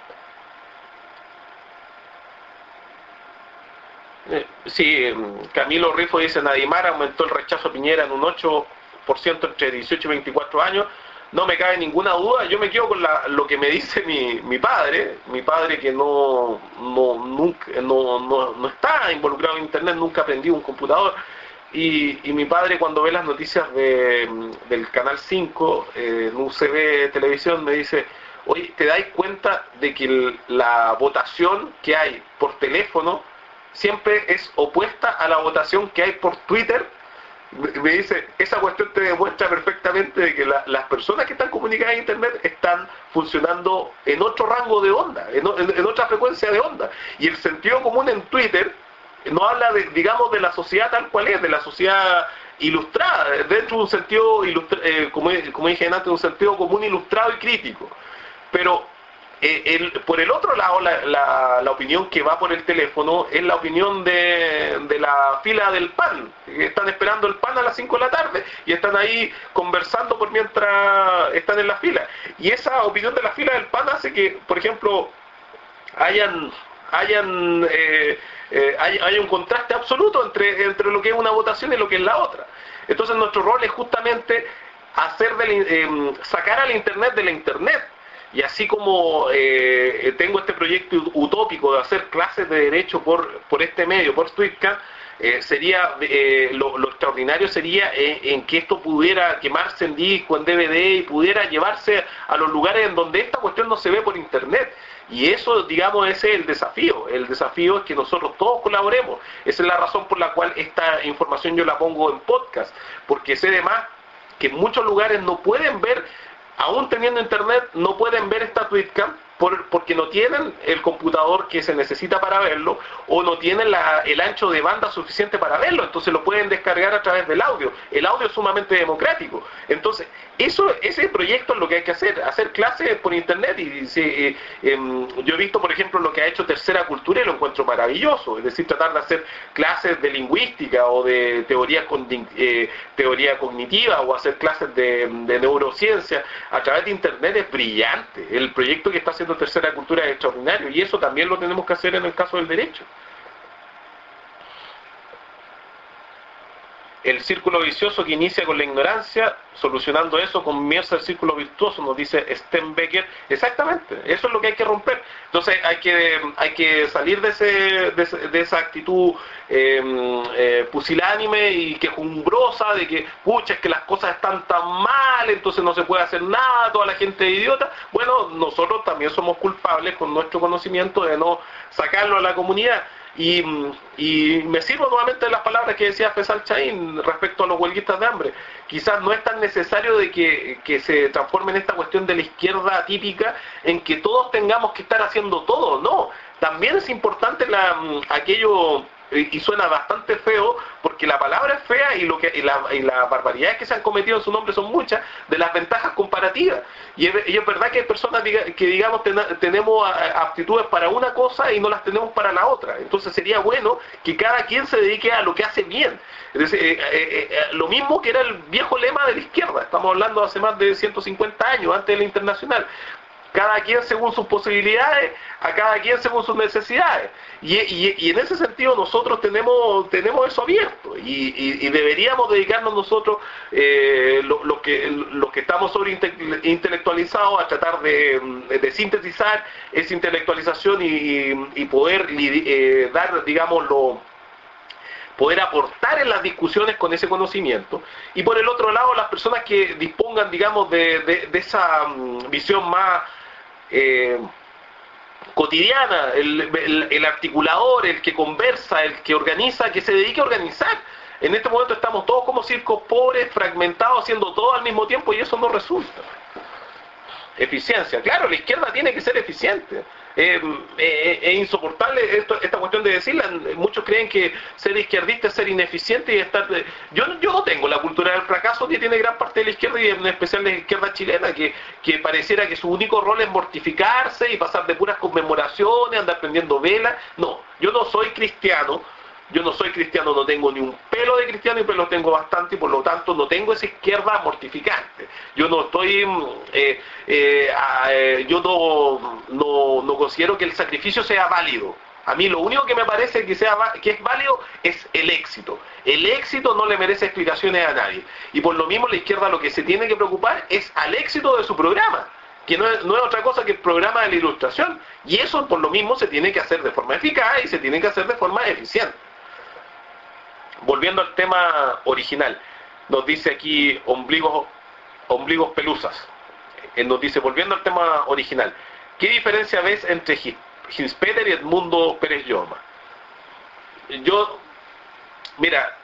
Eh, sí, Camilo Rifo dice: Nadimar aumentó el rechazo a Piñera en un ocho por ciento entre dieciocho y veinticuatro años. No me cabe ninguna duda. Yo me quedo con la, lo que me dice mi, mi padre, mi padre que no, no, nunca, no, no, no está involucrado en Internet, nunca aprendió un computador, y, y mi padre, cuando ve las noticias de, del Canal cinco, eh, en U C B Televisión, me dice: oye, ¿te dais cuenta de que el, la votación que hay por teléfono siempre es opuesta a la votación que hay por Twitter? Me dice, esa cuestión te demuestra perfectamente de que la, las personas que están comunicadas en Internet están funcionando en otro rango de onda, en, en, en otra frecuencia de onda. Y el sentido común en Twitter no habla, de, digamos, de la sociedad tal cual es, de la sociedad ilustrada, dentro de un sentido, ilustra, eh, como, como dije antes, un sentido común ilustrado y crítico. Pero eh, el, por el otro lado, la, la, la opinión que va por el teléfono es la opinión de, de la fila del pan. Están esperando el pan a las cinco de la tarde y están ahí conversando por mientras están en la fila. Y esa opinión de la fila del pan hace que, por ejemplo, hayan, hayan eh, eh, hay, hay un contraste absoluto entre, entre lo que es una votación y lo que es la otra. Entonces nuestro rol es justamente hacer del, eh, sacar al Internet de la Internet. Y así como eh, tengo este proyecto utópico de hacer clases de derecho por, por este medio, por Twitcast, eh, sería eh, lo, lo extraordinario sería en, en que esto pudiera quemarse en disco, en D V D, y pudiera llevarse a los lugares en donde esta cuestión no se ve por Internet. Y eso, digamos, ese es el desafío. El desafío es que nosotros todos colaboremos. Esa es la razón por la cual esta información yo la pongo en podcast, porque sé de más que en muchos lugares no pueden ver, aún teniendo Internet, no pueden ver esta Twitcam por, porque no tienen el computador que se necesita para verlo, o no tienen la, el ancho de banda suficiente para verlo. Entonces lo pueden descargar a través del audio. El audio es sumamente democrático. Entonces, eso, ese proyecto es lo que hay que hacer, hacer clases por Internet. Y se, eh, eh, yo he visto, por ejemplo, lo que ha hecho Tercera Cultura y lo encuentro maravilloso. Es decir, tratar de hacer clases de lingüística o de teoría, eh, teoría cognitiva, o hacer clases de, de neurociencia a través de Internet es brillante. El proyecto que está haciendo Tercera Cultura es extraordinario, y eso también lo tenemos que hacer en el caso del derecho. El círculo vicioso que inicia con la ignorancia, solucionando eso comienza el círculo virtuoso, nos dice Steinbecker. Exactamente, eso es lo que hay que romper. Entonces hay que, hay que salir de, ese, de, ese, de esa actitud eh, eh, pusilánime y quejumbrosa de que, pucha, es que las cosas están tan mal, entonces no se puede hacer nada, toda la gente es idiota. Bueno, nosotros también somos culpables con nuestro conocimiento de no sacarlo a la comunidad. Y, y me sirvo nuevamente de las palabras que decía Faisal Chaín respecto a los huelguistas de hambre. Quizás no es tan necesario de que, que se transforme en esta cuestión de la izquierda típica, en que todos tengamos que estar haciendo todo. No, también es importante la, aquello, y suena bastante feo, porque la palabra es fea, y, lo que, y, la, y las barbaridades que se han cometido en su nombre son muchas, de las ventajas comparativas. Y es, y es verdad que hay personas diga, que, digamos, ten, tenemos aptitudes para una cosa y no las tenemos para la otra. Entonces sería bueno que cada quien se dedique a lo que hace bien. Es decir, eh, eh, eh, lo mismo que era el viejo lema de la izquierda. Estamos hablando hace más de ciento cincuenta años, antes de la Internacional. Cada quien según sus posibilidades, a cada quien según sus necesidades. Y, y, y en ese sentido nosotros tenemos, tenemos eso abierto, y, y, y deberíamos dedicarnos nosotros, eh, los lo que, lo que estamos sobre intelectualizados, a tratar de, de sintetizar esa intelectualización y, y poder eh, dar, digamos, lo, poder aportar en las discusiones con ese conocimiento, y por el otro lado las personas que dispongan, digamos, de, de, de esa um, visión más eh, cotidiana, el, el, el articulador, el que conversa, el que organiza, que se dedique a organizar. En este momento estamos todos como circos pobres, fragmentados, haciendo todo al mismo tiempo, y eso no resulta. Eficiencia, claro, la izquierda tiene que ser eficiente. Eh, eh, es insoportable esto, esta cuestión de decirla. Muchos creen que ser izquierdista es ser ineficiente y estar... Yo, yo no tengo la cultura del fracaso que tiene gran parte de la izquierda, y en especial la izquierda chilena, que, que pareciera que su único rol es mortificarse y pasar de puras conmemoraciones, andar prendiendo velas. No, yo no soy cristiano. Yo no soy cristiano, no tengo ni un pelo de cristiano, y pero tengo bastante, y por lo tanto no tengo esa izquierda mortificante. Yo no estoy, eh, eh, eh, yo no, no, no considero que el sacrificio sea válido. A mí lo único que me parece que, sea, que es válido es el éxito. El éxito no le merece explicaciones a nadie. Y por lo mismo la izquierda lo que se tiene que preocupar es al éxito de su programa, que no es, no es otra cosa que el programa de la Ilustración. Y eso por lo mismo se tiene que hacer de forma eficaz y se tiene que hacer de forma eficiente. Volviendo al tema original, nos dice aquí ombligos, ombligos pelusas. Él nos dice, volviendo al tema original, ¿qué diferencia ves entre Hinspeter y Edmundo Pérez Lloma? Yo, mira,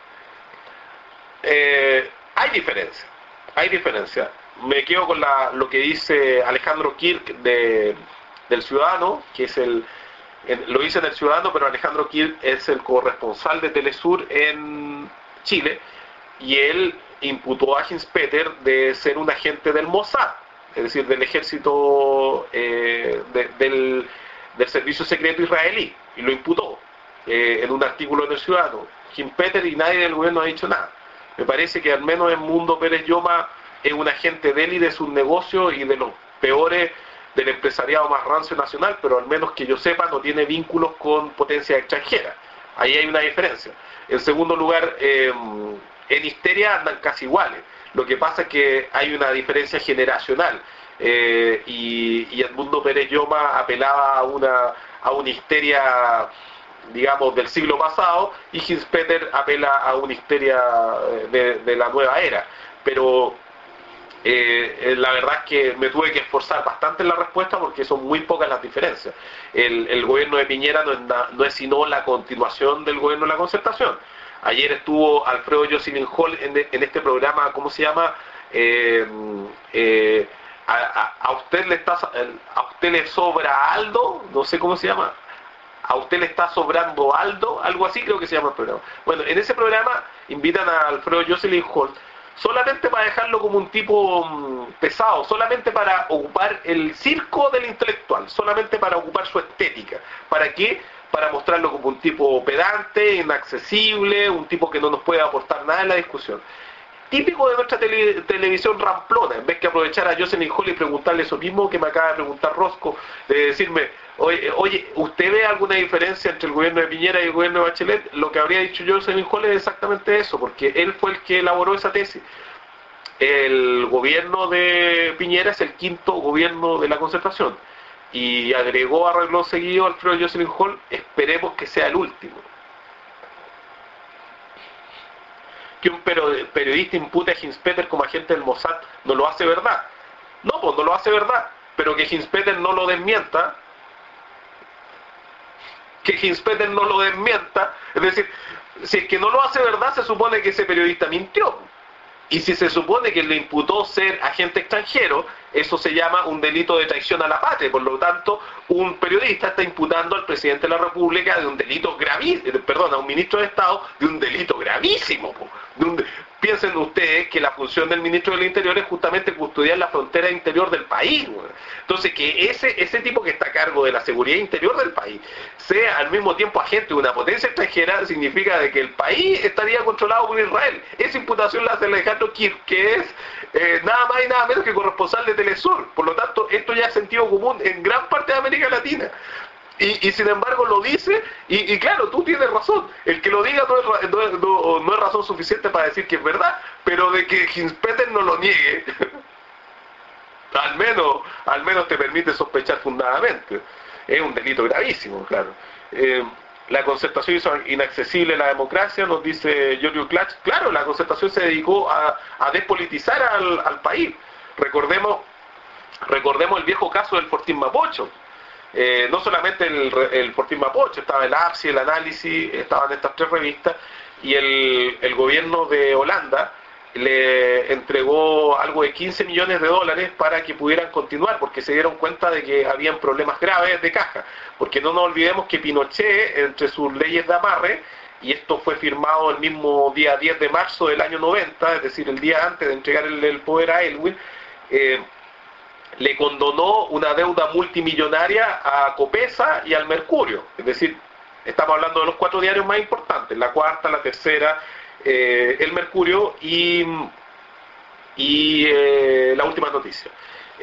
eh, hay diferencia, hay diferencia. Me quedo con la, lo que dice Alejandro Kirk de, del Ciudadano, que es el... lo dice en el Ciudadano, pero Alejandro Kirk es el corresponsal de Telesur en Chile, y él imputó a Hinspeter de ser un agente del Mossad, es decir, del ejército, eh, de, del, del servicio secreto israelí, y lo imputó eh, en un artículo en el Ciudadano. Hinspeter y nadie del gobierno ha dicho nada. Me parece que al menos Edmundo Pérez Lloma es un agente de él y de sus negocios, y de los peores del empresariado más rancio nacional, pero al menos que yo sepa no tiene vínculos con potencias extranjeras. Ahí hay una diferencia. En segundo lugar, eh, en Histeria andan casi iguales. Lo que pasa es que hay una diferencia generacional, eh, y, y Edmundo Pérez Lloma apelaba a una, a una histeria, digamos, del siglo pasado, y Hinspeter apela a una histeria de, de la nueva era. Pero Eh, la verdad es que me tuve que esforzar bastante en la respuesta, porque son muy pocas las diferencias. El, el gobierno de Piñera no es, na, no es sino la continuación del gobierno de la Concertación. Ayer estuvo Alfredo Jocelyn Hall en, de, en este programa, ¿cómo se llama? Eh, eh, a, a, a usted le está, a usted le sobra Aldo, no sé cómo se llama. A usted le está sobrando Aldo, algo así creo que se llama el programa. Bueno, en ese programa invitan a Alfredo Jocelyn Hall solamente para dejarlo como un tipo mmm, pesado, solamente para ocupar el circo del intelectual, solamente para ocupar su estética. ¿Para qué? Para mostrarlo como un tipo pedante, inaccesible, un tipo que no nos puede aportar nada en la discusión. Típico de nuestra tele, televisión ramplona, en vez que aprovechar a Jocelyn Hall y preguntarle eso mismo que me acaba de preguntar Rosco, de decirme, oye, oye, ¿usted ve alguna diferencia entre el gobierno de Piñera y el gobierno de Bachelet? Lo que habría dicho Jocelyn Hall es exactamente eso, porque él fue el que elaboró esa tesis. El gobierno de Piñera es el quinto gobierno de la Concertación, y agregó a renglón seguido Alfredo Jocelyn Hall, esperemos que sea el último. Que un periodista impute a Hinspeter como agente del Mossad no lo hace verdad. No, pues no lo hace verdad, pero que Hinspeter no lo desmienta, que Hinspeter no lo desmienta, es decir, si es que no lo hace verdad, se supone que ese periodista mintió. Y si se supone que le imputó ser agente extranjero, eso se llama un delito de traición a la patria. Por lo tanto, un periodista está imputando al presidente de la República de un delito gravísimo, perdón, a un ministro de Estado de un delito gravísimo. De un, piensen ustedes que la función del ministro del Interior es justamente custodiar la frontera interior del país. Entonces, que ese, ese tipo que está a cargo de la seguridad interior del país sea al mismo tiempo agente de una potencia extranjera, significa de que el país estaría controlado por Israel. Esa imputación la hace Alejandro Kirk, que es eh, nada más y nada menos que corresponsal de Telesur. Por lo tanto, esto ya es sentido común en gran parte de América Latina. Y, y sin embargo lo dice, y, y claro, tú tienes razón, el que lo diga no es, no, es, no, no es razón suficiente para decir que es verdad, pero de que Hinspeter no lo niegue, al menos, al menos te permite sospechar fundadamente. Es un delito gravísimo, claro. Eh, la concertación hizo inaccesible la democracia, nos dice Giorgio Klach. Claro, la concertación se dedicó a, a despolitizar al, al país. Recordemos, recordemos el viejo caso del Fortín Mapocho. Eh, no solamente el, el Fortín Mapocho, estaba el A P S I, el Análisis, estaban estas tres revistas, y el, el gobierno de Holanda le entregó algo de quince millones de dólares para que pudieran continuar, porque se dieron cuenta de que habían problemas graves de caja, porque no nos olvidemos que Pinochet, entre sus leyes de amarre, y esto fue firmado el mismo día diez de marzo del año noventa, es decir, el día antes de entregar el, el poder a Elwin, eh, le condonó una deuda multimillonaria a Copesa y al Mercurio, es decir, estamos hablando de los cuatro diarios más importantes, la Cuarta, la Tercera, Eh, el Mercurio y, y eh, la Última Noticia.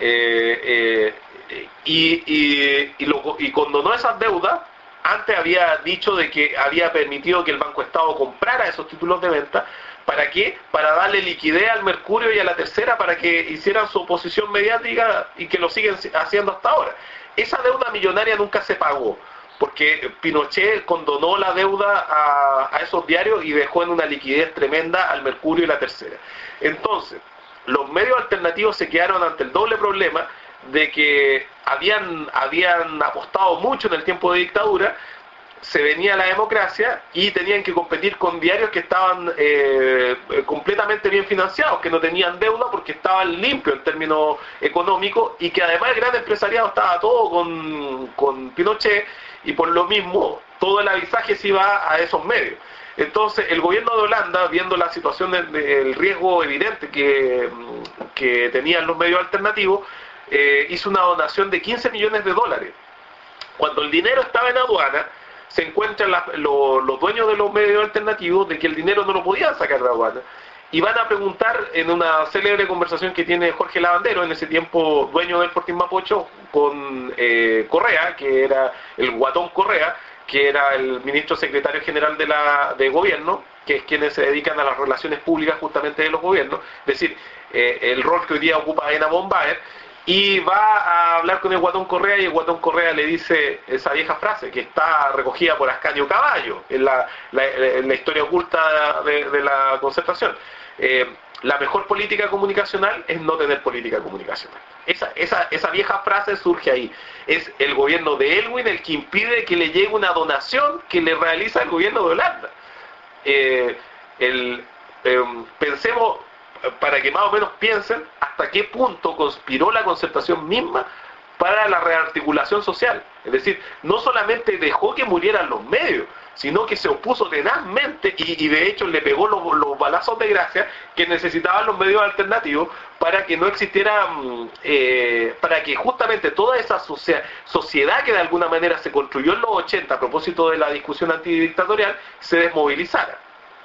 Eh, eh, y, y, y, lo, y condonó esas deudas. Antes había dicho de que había permitido que el Banco Estado comprara esos títulos de venta. ¿Para qué? Para darle liquidez al Mercurio y a la Tercera para que hicieran su oposición mediática y que lo siguen haciendo hasta ahora. Esa deuda millonaria nunca se pagó, porque Pinochet condonó la deuda a, a esos diarios y dejó en una liquidez tremenda al Mercurio y la Tercera. Entonces, los medios alternativos se quedaron ante el doble problema de que habían, habían apostado mucho en el tiempo de dictadura, se venía la democracia y tenían que competir con diarios que estaban eh, completamente bien financiados, que no tenían deuda porque estaban limpios en términos económicos, y que además el gran empresariado estaba todo con, con Pinochet, y por lo mismo todo el avisaje se iba a esos medios. Entonces el gobierno de Holanda, viendo la situación del, del riesgo evidente que, que tenían los medios alternativos, eh, hizo una donación de quince millones de dólares. Cuando el dinero estaba en aduana, se encuentran la, lo, los dueños de los medios alternativos de que el dinero no lo podían sacar de aduana, y van a preguntar en una célebre conversación que tiene Jorge Lavandero, en ese tiempo dueño del Fortín Mapocho, con eh, Correa, que era el Guatón Correa, que era el ministro secretario general de la de gobierno, que es quienes se dedican a las relaciones públicas justamente de los gobiernos, es decir, eh, el rol que hoy día ocupa Aena Bombaer, y va a hablar con el Guatón Correa, y el Guatón Correa le dice esa vieja frase que está recogida por Ascanio Caballo en la, la, en la historia oculta de, de la concertación. Eh, la mejor política comunicacional es no tener política comunicacional. Esa, esa, esa vieja frase surge ahí. Es el gobierno de Elwin el que impide que le llegue una donación que le realiza el gobierno de Holanda. Eh, el, eh, pensemos, para que más o menos piensen hasta qué punto conspiró la concertación misma para la rearticulación social. Es decir, no solamente dejó que murieran los medios, sino que se opuso tenazmente y, y de hecho le pegó los, los balazos de gracia que necesitaban los medios alternativos para que no existiera, eh, para que justamente toda esa socia- sociedad que de alguna manera se construyó en los ochenta a propósito de la discusión antidictatorial se desmovilizara.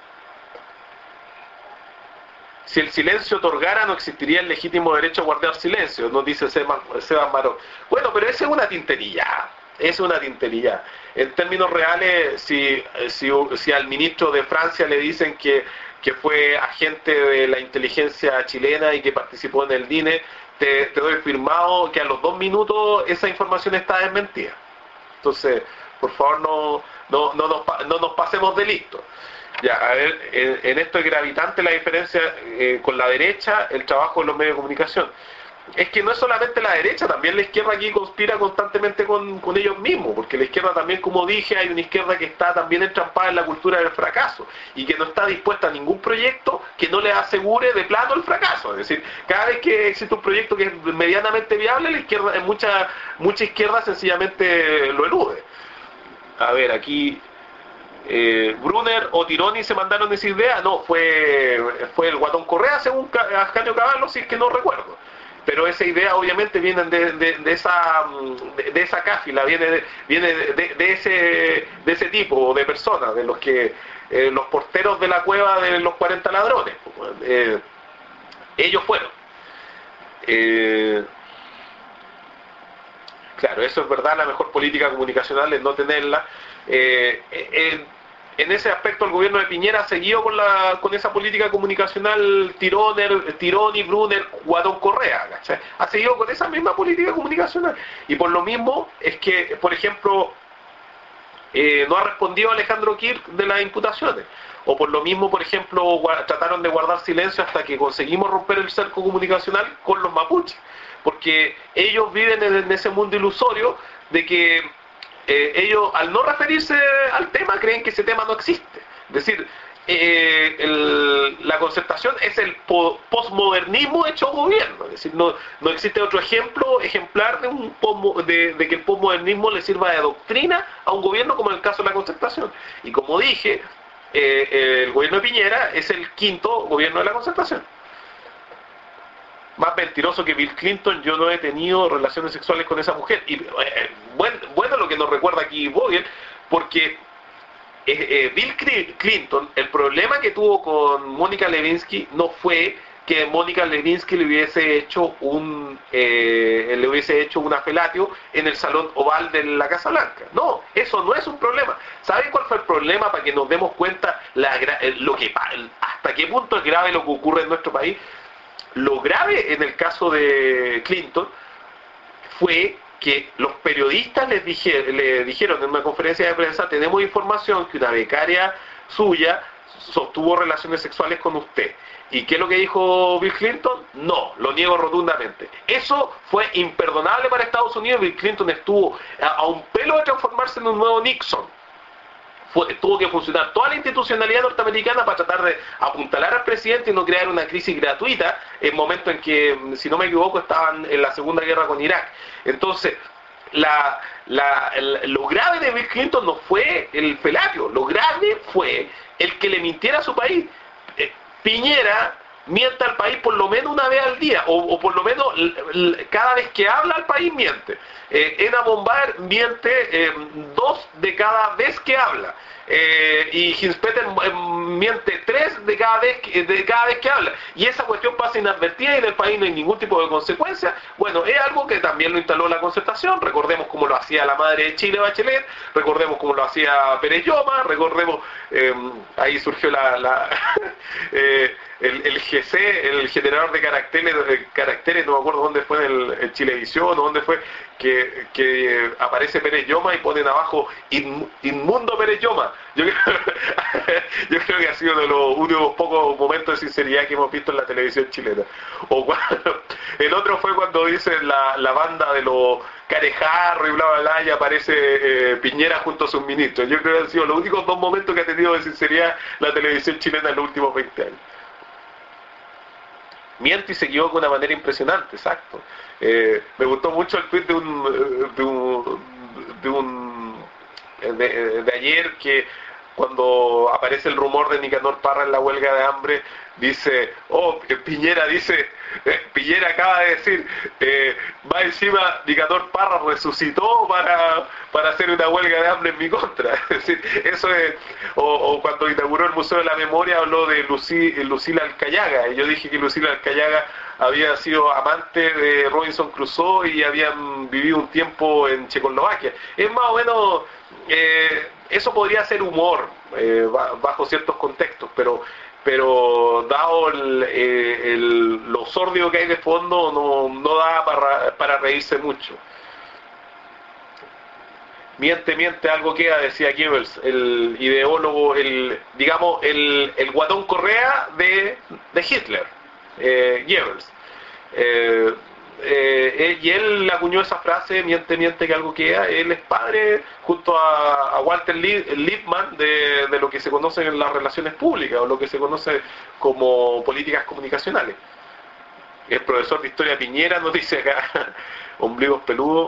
Si el silencio otorgara, no existiría el legítimo derecho a guardar silencio, nos dice Sebas Maró. Bueno, pero esa es una tintería, es una tintería. En términos reales, si, si, si al ministro de Francia le dicen que, que fue agente de la inteligencia chilena y que participó en el D I N E, te, te doy firmado que a los dos minutos esa información está desmentida. Entonces, por favor, no, no, no, nos, no nos pasemos de listo. Ya, a ver, en, en esto es gravitante la diferencia eh, con la derecha, el trabajo en los medios de comunicación. Es que no es solamente la derecha, también la izquierda aquí conspira constantemente con, con ellos mismos, porque la izquierda también, como dije, hay una izquierda que está también entrampada en la cultura del fracaso y que no está dispuesta a ningún proyecto que no le asegure de plano el fracaso. Es decir, cada vez que existe un proyecto que es medianamente viable, la izquierda, mucha, mucha izquierda sencillamente lo elude. A ver, aquí... Eh, Brunner o Tironi se mandaron esa idea, no, fue fue el Guatón Correa según Ascanio Caballo, si es que no recuerdo, pero esa idea obviamente viene de, de, de esa de, de esa cáfila, viene de, viene de, de ese de ese tipo de personas, de los que eh, los porteros de la cueva de los cuarenta ladrones, eh, ellos fueron. Eh, claro, eso es verdad, la mejor política comunicacional es no tenerla. Eh, eh, en ese aspecto el gobierno de Piñera ha seguido con la con esa política comunicacional Tironer, Tironi, Brunner, Guatón Correa, ¿cachai? Ha seguido con esa misma política comunicacional, y por lo mismo es que, por ejemplo, eh, no ha respondido Alejandro Kirk de las imputaciones. O por lo mismo, por ejemplo, trataron de guardar silencio hasta que conseguimos romper el cerco comunicacional con los mapuches, porque ellos viven en ese mundo ilusorio de que eh, ellos, al no referirse al tema, creen que ese tema no existe. Es decir, eh, el, la concertación es el po posmodernismo hecho gobierno. Es decir, no, no existe otro ejemplo ejemplar de, un de, de que el posmodernismo le sirva de doctrina a un gobierno como en el caso de la concertación. Y como dije, Eh, el gobierno de Piñera es el quinto gobierno de la concertación. Más mentiroso que Bill Clinton, yo no he tenido relaciones sexuales con esa mujer. Y eh, bueno, bueno lo que nos recuerda aquí Vogel, porque eh, eh, Bill Clinton, el problema que tuvo con Mónica Lewinsky no fue que Mónica Lewinsky le hubiese hecho un eh, le hubiese hecho un afelatio en el salón oval de la Casa Blanca. No, eso no es un problema. ¿Saben cuál fue el problema para que nos demos cuenta la, lo que, hasta qué punto es grave lo que ocurre en nuestro país? Lo grave en el caso de Clinton fue que los periodistas les dije, le dijeron en una conferencia de prensa: tenemos información que una becaria suya sostuvo relaciones sexuales con usted. ¿Y qué es lo que dijo Bill Clinton? No, lo niego rotundamente. Eso fue imperdonable para Estados Unidos. Bill Clinton estuvo a, a un pelo de transformarse en un nuevo Nixon. Fue, tuvo que funcionar toda la institucionalidad norteamericana para tratar de apuntalar al presidente y no crear una crisis gratuita en momento en que, si no me equivoco, estaban en la Segunda Guerra con Irak. Entonces, la, la, el, lo grave de Bill Clinton no fue el felatio, lo grave fue el que le mintiera a su país. Eh, Piñera miente al país por lo menos una vez al día, o, o por lo menos l, l, cada vez que habla al país miente. Eh, Ena Bombar miente eh, dos de cada vez que habla. Eh, y Hinspeter eh, miente tres de cada vez que, de cada vez que habla, y esa cuestión pasa inadvertida y en el país no hay ningún tipo de consecuencia. Bueno, es algo que también lo instaló la concertación. Recordemos cómo lo hacía la madre de Chile, Bachelet, recordemos cómo lo hacía Pérez Lloma, recordemos eh, ahí surgió la, la eh, el, el G C, el generador de caracteres, de caracteres, no me acuerdo dónde fue, en el, el Chilevisión o dónde fue, que, que aparece Pérez Lloma y ponen abajo in, inmundo Pérez Lloma. Yo creo, yo creo que ha sido uno de los únicos pocos momentos de sinceridad que hemos visto en la televisión chilena. O cuando, el otro fue cuando dicen la, la banda de los Carejarro y bla bla bla, y aparece eh, Piñera junto a sus ministros. Yo creo que han sido los únicos dos momentos que ha tenido de sinceridad la televisión chilena en los últimos veinte años. Miente y se equivoca de una manera impresionante, exacto. Eh, me gustó mucho el tweet de un de un, de, un de, de ayer, que cuando aparece el rumor de Nicanor Parra en la huelga de hambre, dice, oh, Piñera dice, eh, Piñera acaba de decir, eh, va encima, Nicanor Parra resucitó para, para hacer una huelga de hambre en mi contra. Es decir, eso es, o, o cuando inauguró el Museo de la Memoria habló de Lucy, Lucila Alcayaga, y yo dije que Lucila Alcayaga había sido amante de Robinson Crusoe y habían vivido un tiempo en Checoslovaquia. Es más o menos, eh, eso podría ser humor eh, bajo ciertos contextos, pero pero dado el, eh, el, lo sórdido que hay de fondo, no, no da para, para reírse mucho. Miente, miente, algo queda, decía Goebbels, el ideólogo, el digamos, el, el Guatón Correa de, de Hitler, eh, Goebbels. Eh, eh, y él acuñó esa frase, miente, miente, que algo queda. Él es padre, junto a, a Walter Lippmann, de, de lo que se conoce en las relaciones públicas, o lo que se conoce como políticas comunicacionales. El profesor de Historia Piñera nos dice acá, ombligos peludos.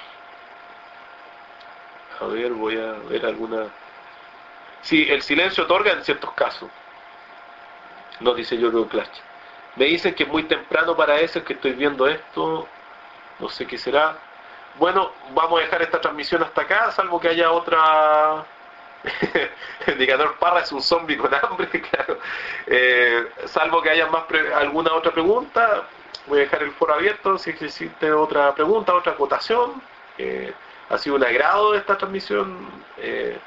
A ver, voy a ver alguna... Sí, el silencio otorga en ciertos casos, nos dice Yorio Clash. Me dicen que es muy temprano para eso, que estoy viendo esto, no sé qué será. Bueno, vamos a dejar esta transmisión hasta acá, salvo que haya otra... El Nicanor Parra es un zombie con hambre, claro. Eh, salvo que haya más pre... alguna otra pregunta, voy a dejar el foro abierto, si existe otra pregunta, otra acotación. Eh, ha sido un agrado esta transmisión. Eh,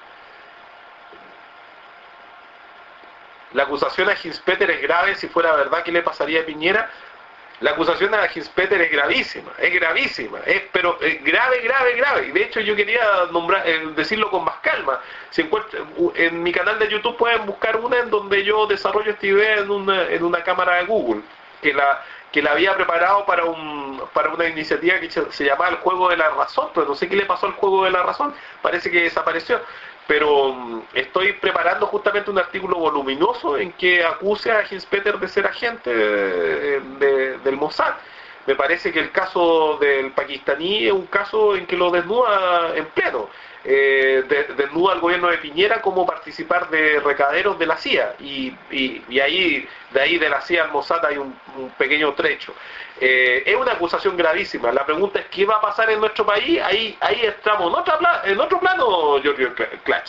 La acusación a Hinspeter es grave. Si fuera verdad, ¿qué le pasaría a Piñera? La acusación a Hinspeter es gravísima, es gravísima, es pero es grave, grave, grave. Y de hecho yo quería nombrar, eh, decirlo con más calma. Si encuentra, en mi canal de YouTube pueden buscar una en donde yo desarrollo esta idea en una, en una cámara de Google, que la que la había preparado para un para una iniciativa que se, se llamaba el Juego de la Razón, pero no sé qué le pasó al Juego de la Razón, parece que desapareció. Pero um, estoy preparando justamente un artículo voluminoso en que acuse a Hinspeter de ser agente de, de, del Mossad. Me parece que el caso del pakistaní es un caso en que lo desnuda en pleno. Eh, de, desnuda al gobierno de Piñera como participar de recaderos de la C I A y, y, y ahí de ahí de la C I A al Mossad hay un, un pequeño trecho. Eh, es una acusación gravísima. La pregunta es qué va a pasar en nuestro país. Ahí ahí estamos en, otra, en otro plano, Giorgio Clach.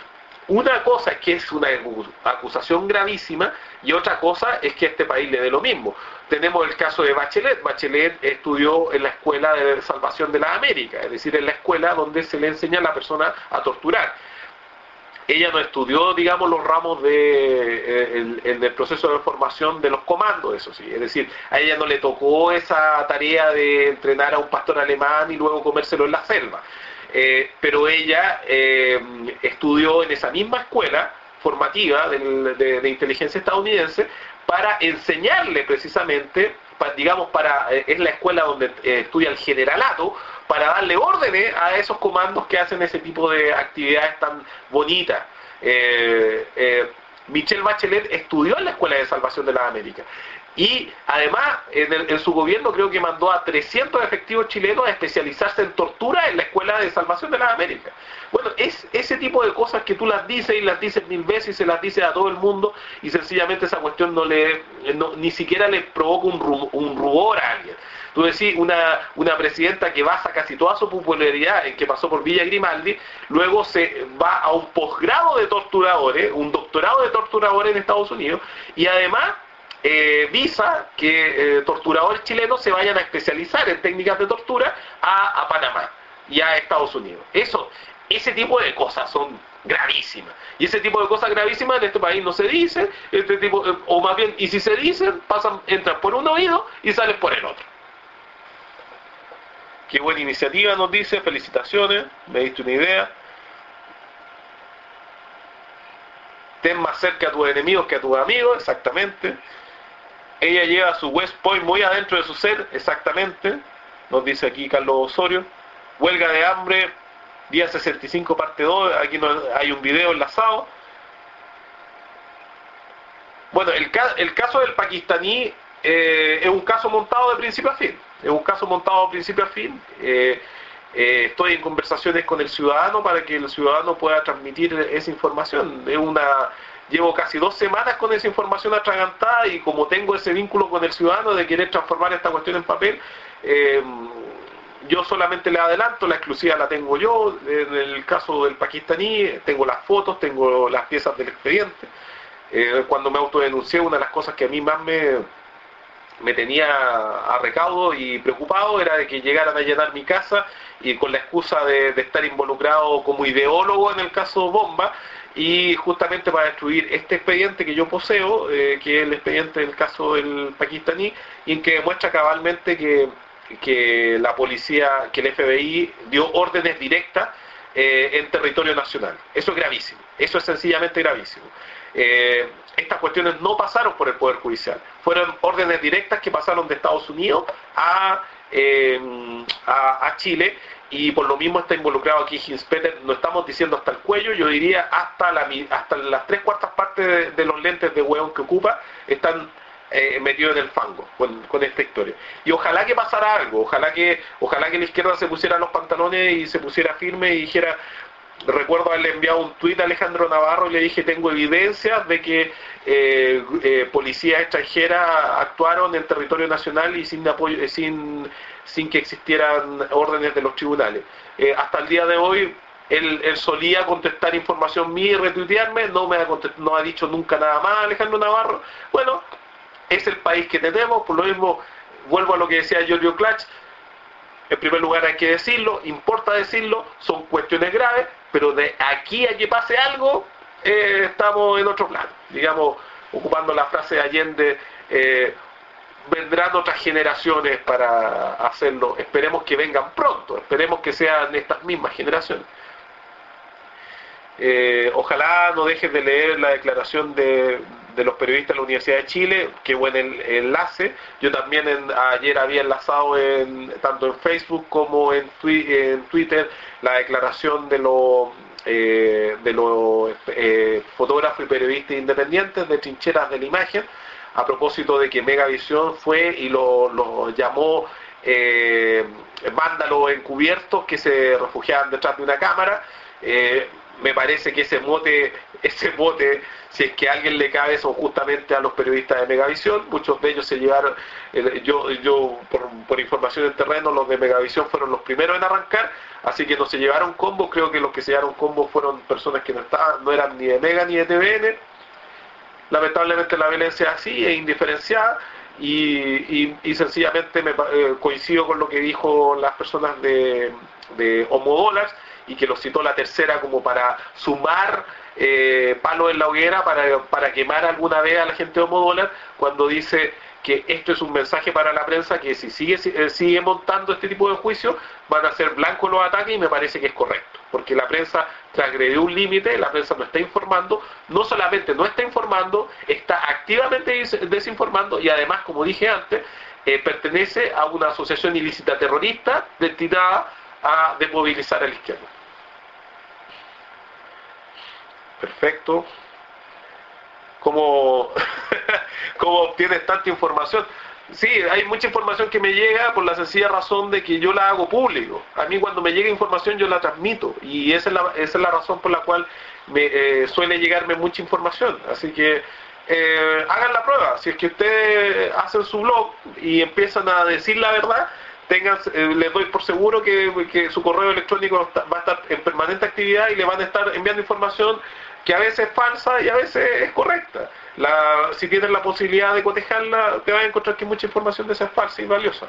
Una cosa es que es una acusación gravísima y otra cosa es que a este país le dé lo mismo. Tenemos el caso de Bachelet. Bachelet estudió en la Escuela de Salvación de las Américas, es decir, en la escuela donde se le enseña a la persona a torturar. Ella no estudió, digamos, los ramos de, eh, el, en el proceso de formación de los comandos, eso sí. Es decir, a ella no le tocó esa tarea de entrenar a un pastor alemán y luego comérselo en la selva. Eh, pero ella eh, estudió en esa misma escuela formativa de, de, de inteligencia estadounidense para enseñarle precisamente, para, digamos, para eh, es la escuela donde eh, estudia el generalato, para darle órdenes a esos comandos que hacen ese tipo de actividades tan bonitas. Eh, eh, Michelle Bachelet estudió en la Escuela de Salvación de las Américas. Y además, en, el, en su gobierno creo que mandó a trescientos efectivos chilenos a especializarse en tortura en la Escuela de Salvación de las Américas. Bueno, es ese tipo de cosas que tú las dices y las dices mil veces y se las dices a todo el mundo y sencillamente esa cuestión no le, no, ni siquiera le provoca un, ru, un rubor a alguien. Tú decís, una, una presidenta que basa casi toda su popularidad en que pasó por Villa Grimaldi, luego se va a un posgrado de torturadores, un doctorado de torturadores en Estados Unidos, y además eh, visa que eh, torturadores chilenos se vayan a especializar en técnicas de tortura a, a Panamá y a Estados Unidos. Eso, ese tipo de cosas son gravísimas. Y ese tipo de cosas gravísimas en este país no se dice, este tipo, o más bien, y si se dicen, pasan, entran por un oído y salen por el otro. Qué buena iniciativa, nos dice, felicitaciones, me diste una idea. Ten más cerca a tus enemigos que a tus amigos, exactamente. Ella lleva su West Point muy adentro de su ser, exactamente, nos dice aquí Carlos Osorio. Huelga de hambre, día sesenta y cinco parte dos, aquí no, hay un video enlazado. Bueno, el, el caso del pakistaní eh, es un caso montado de principio a fin. Es un caso montado de principio a fin. Eh, eh, estoy en conversaciones con el ciudadano para que el ciudadano pueda transmitir esa información. Es una, llevo casi dos semanas con esa información atragantada y como tengo ese vínculo con el ciudadano de querer transformar esta cuestión en papel, eh, yo solamente le adelanto, la exclusiva la tengo yo. En el caso del pakistaní tengo las fotos, tengo las piezas del expediente. Eh, cuando me autodenuncié, una de las cosas que a mí más me me tenía a recaudo y preocupado era de que llegaran a llenar mi casa y con la excusa de, de estar involucrado como ideólogo en el caso Bomba y justamente para destruir este expediente que yo poseo, eh, que es el expediente del caso del pakistaní, y en que demuestra cabalmente que, que la policía, que el F B I dio órdenes directas eh, en territorio nacional. Eso es gravísimo, eso es sencillamente gravísimo. Eh, estas cuestiones no pasaron por el Poder Judicial, fueron órdenes directas que pasaron de Estados Unidos a, eh, a, a Chile, y por lo mismo está involucrado aquí Hinspeter. No estamos diciendo hasta el cuello, yo diría hasta, la, hasta las tres cuartas partes de, de los lentes de hueón que ocupa están eh, metidos en el fango con, con esta historia. Y ojalá que pasara algo, ojalá que, ojalá que la izquierda se pusiera los pantalones y se pusiera firme y dijera. Recuerdo haberle enviado un tuit a Alejandro Navarro y le dije, tengo evidencias de que eh, eh, policías extranjeras actuaron en territorio nacional y sin apoyo, sin, sin que existieran órdenes de los tribunales. Eh, hasta el día de hoy, él, él solía contestar información mía y retuitearme, no me ha, no ha dicho nunca nada más Alejandro Navarro. Bueno, es el país que tenemos, por lo mismo, vuelvo a lo que decía Giorgio Clach. En primer lugar hay que decirlo, importa decirlo, son cuestiones graves, pero de aquí a que pase algo, eh, estamos en otro plano. Digamos, ocupando la frase de Allende, eh, vendrán otras generaciones para hacerlo. Esperemos que vengan pronto, esperemos que sean estas mismas generaciones. Eh, ojalá no dejes de leer la declaración de, de los periodistas de la Universidad de Chile, qué buen el, enlace. Yo también en, ayer había enlazado en, tanto en Facebook como en, twi, en Twitter la declaración de los eh, de los eh, fotógrafos y periodistas independientes de Trincheras de la Imagen, a propósito de que Megavisión fue y lo, lo llamó eh, vándalos encubiertos que se refugiaban detrás de una cámara. Eh, me parece que ese mote, ese mote, si es que a alguien le cabe, son justamente a los periodistas de Megavisión. Muchos de ellos se llevaron, eh, yo, yo por, por información en terreno, los de Megavisión fueron los primeros en arrancar, así que no se llevaron combos. Creo que los que se llevaron combos fueron personas que no estaban, no eran ni de Mega ni de T V N. Lamentablemente la violencia es así, es indiferenciada, y, y, y sencillamente me, eh, coincido con lo que dijo las personas de, de Homodólares, y que lo citó la tercera como para sumar eh, palos en la hoguera, para, para quemar alguna vez a la gente de Homodólar, cuando dice que esto es un mensaje para la prensa, que si sigue, eh, sigue montando este tipo de juicios, van a ser blancos los ataques, y me parece que es correcto, porque la prensa transgredió un límite, la prensa no está informando, no solamente no está informando, está activamente desinformando, y además, como dije antes, eh, pertenece a una asociación ilícita terrorista destinada a desmovilizar a la izquierda. Perfecto. ¿Cómo, ¿Cómo obtienes tanta información? Sí, hay mucha información que me llega por la sencilla razón de que yo la hago público. A mí cuando me llega información yo la transmito, y esa es la, esa es la razón por la cual me eh, suele llegarme mucha información. Así que eh, hagan la prueba. Si es que ustedes hacen su blog y empiezan a decir la verdad, tengan, eh, les doy por seguro que, que su correo electrónico va a estar en permanente actividad, y le van a estar enviando información que a veces es falsa y a veces es correcta. La, si tienes la posibilidad de cotejarla, te vas a encontrar que mucha información de esa es falsa y valiosa.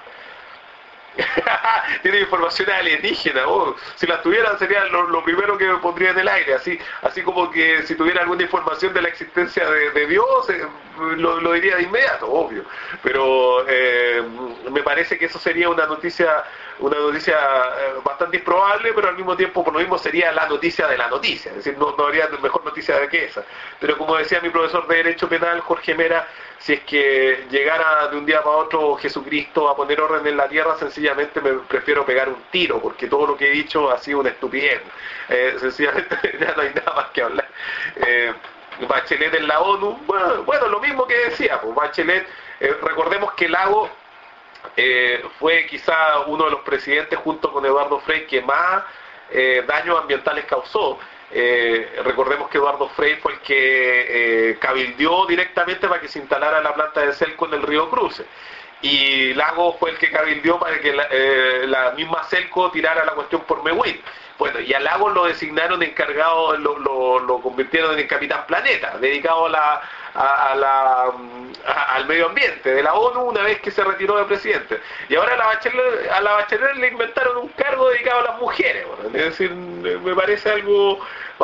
Tiene información alienígena. Oh, si las tuvieran sería lo, lo primero que me pondría en el aire, así así como que si tuviera alguna información de la existencia de, de Dios, eh, lo, lo diría de inmediato, obvio. Pero eh, me parece que eso sería una noticia una noticia eh, bastante improbable, pero al mismo tiempo por lo mismo sería la noticia de la noticia, es decir, no, no habría mejor noticia que esa. Pero como decía mi profesor de Derecho Penal, Jorge Mera, si es que llegara de un día para otro Jesucristo a poner orden en la tierra, sencillamente me prefiero pegar un tiro, porque todo lo que he dicho ha sido una estupidez. Eh, sencillamente ya no hay nada más que hablar. Eh, Bachelet en la ONU, bueno, bueno, lo mismo que decía, pues Bachelet, eh, recordemos que Lago eh, fue quizá uno de los presidentes junto con Eduardo Frei que más eh, daños ambientales causó. Eh, recordemos que Eduardo Frei fue el que eh, cabildió directamente para que se instalara la planta de Celco en el río Cruce, y Lago fue el que cabildió para que la, eh, la misma Celco tirara la cuestión por Mewin. Bueno, y a Lago lo designaron encargado, lo, lo, lo convirtieron en Capitán Planeta, dedicado a la, a, a la, a, al medio ambiente de la ONU una vez que se retiró de presidente. Y ahora a la Bachelet, a la Bachelet le inventaron un cargo dedicado a las mujeres. Bueno, es decir, me parece algo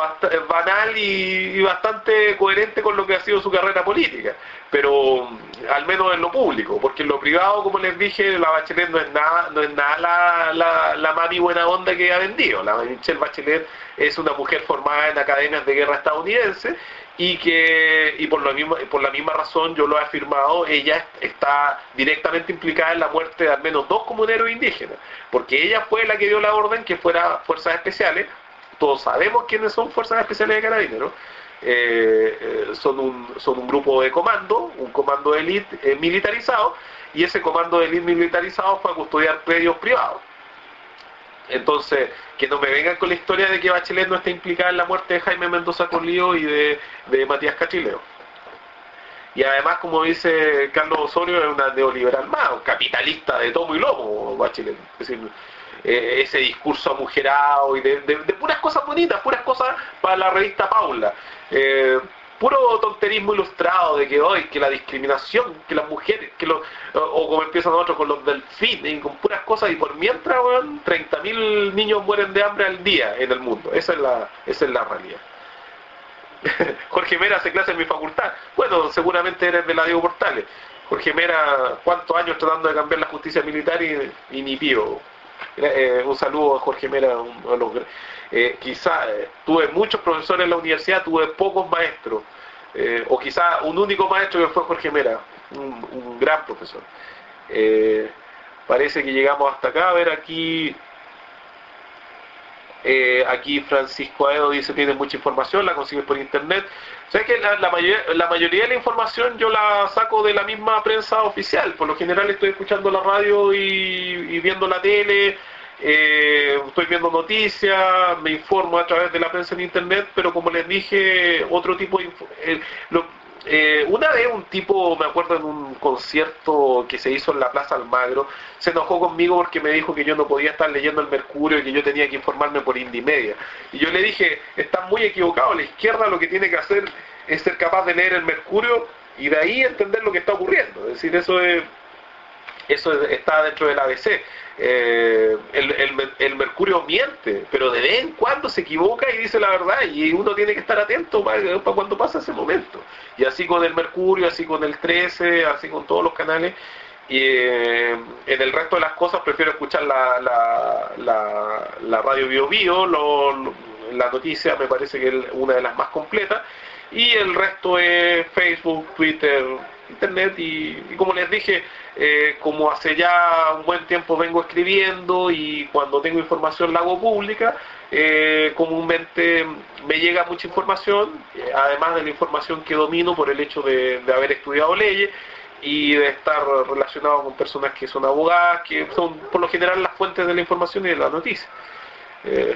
banal y, y bastante coherente con lo que ha sido su carrera política, pero al menos en lo público, porque en lo privado, como les dije, la Bachelet no es nada, no es nada la, la, la mami buena onda que ha vendido. La Michelle Bachelet es una mujer formada en academias de guerra estadounidense, y que y por la misma por la misma razón yo lo he afirmado, ella está directamente implicada en la muerte de al menos dos comuneros indígenas, porque ella fue la que dio la orden que fuera fuerzas especiales. Todos sabemos quiénes son fuerzas especiales de Carabineros. Eh, eh, son un son un grupo de comando, un comando de élite eh, militarizado, y ese comando de élite militarizado fue a custodiar predios privados. Entonces, que no me vengan con la historia de que Bachelet no está implicada en la muerte de Jaime Mendoza Corlío y de, de Matías Cachileo. Y además, como dice Carlos Osorio, es una neoliberal más, un capitalista de tomo y lomo, Bachelet. Es decir, eh, ese discurso amujerado y de, de, de puras cosas bonitas, puras cosas para la revista Paula. Eh, puro tonterismo ilustrado de que hoy, que la discriminación, que las mujeres, que los, o como empiezan otros con los delfines, y con puras cosas, y por mientras, bueno, treinta mil niños mueren de hambre al día en el mundo. Esa es la, esa es la realidad. Jorge Mera hace clase en mi facultad. Bueno, seguramente eres de la Diego Portales. Jorge Mera, ¿cuántos años tratando de cambiar la justicia militar y, y ni pío? Eh, un saludo a Jorge Mera. Un, a los, eh, quizá eh, tuve muchos profesores en la universidad, tuve pocos maestros, eh, o quizá un único maestro que fue Jorge Mera, un, un gran profesor. Eh, parece que llegamos hasta acá. A ver, aquí eh, aquí Francisco Aedo dice: tiene mucha información, la consigues por internet. ¿Sabes que la, la, mayoría, la mayoría de la información yo la saco de la misma prensa oficial? Por lo general estoy escuchando la radio y, y viendo la tele, eh, estoy viendo noticias, me informo a través de la prensa en internet, pero como les dije, otro tipo de... Eh, lo, Eh, una vez un tipo, me acuerdo, en un concierto que se hizo en la Plaza Almagro, se enojó conmigo porque me dijo que yo no podía estar leyendo el Mercurio y que yo tenía que informarme por Indymedia. Y yo le dije: estás muy equivocado, la izquierda lo que tiene que hacer es ser capaz de leer el Mercurio y de ahí entender lo que está ocurriendo. Es decir, eso es, eso está dentro del A B C. Eh, el, el, el Mercurio miente, pero de vez en cuando se equivoca y dice la verdad, y uno tiene que estar atento para, para cuando pasa ese momento. Y así con el Mercurio, así con el trece, así con todos los canales. Y eh, en el resto de las cosas prefiero escuchar la, la, la, la radio Bio Bio, lo, lo, la noticia me parece que es una de las más completas, y el resto es Facebook, Twitter, internet, y, y como les dije, eh, como hace ya un buen tiempo vengo escribiendo y cuando tengo información la hago pública, eh, comúnmente me llega mucha información, eh, además de la información que domino por el hecho de, de haber estudiado leyes y de estar relacionado con personas que son abogadas, que son por lo general las fuentes de la información y de la noticia. Eh,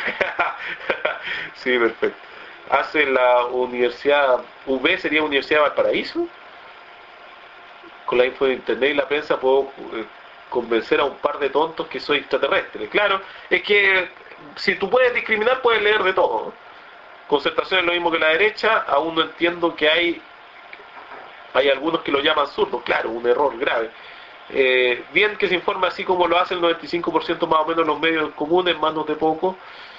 sí, perfecto. Hace la universidad, U B sería Universidad de Valparaíso. Con la info de internet y la prensa puedo eh, convencer a un par de tontos que soy extraterrestre. Claro, es que si tú puedes discriminar, puedes leer de todo. Concertación es lo mismo que la derecha. Aún no entiendo que hay hay algunos que lo llaman zurdo. Claro, un error grave. Eh, bien que se informe así como lo hace el noventa y cinco por ciento más o menos los medios comunes, manos de poco.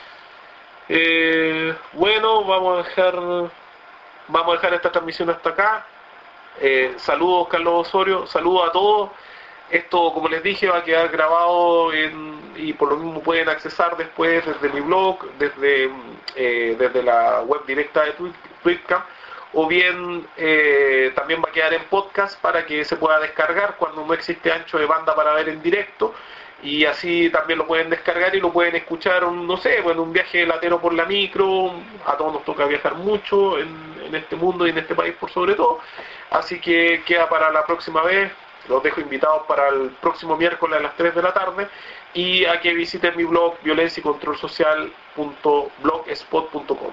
Eh, bueno, vamos a dejar vamos a dejar esta transmisión hasta acá. Eh, saludos, Carlos Osorio, saludos a todos. Esto, como les dije, va a quedar grabado en, y por lo mismo pueden accesar después desde mi blog, desde, eh, desde la web directa de Tweetcam, o bien eh, también va a quedar en podcast para que se pueda descargar cuando no existe ancho de banda para ver en directo, y así también lo pueden descargar y lo pueden escuchar, no sé, bueno, un viaje latero por la micro. A todos nos toca viajar mucho en, en este mundo y en este país por sobre todo, así que queda para la próxima vez. Los dejo invitados para el próximo miércoles a las tres de la tarde y a que visiten mi blog violencia y control social punto blogspot punto com.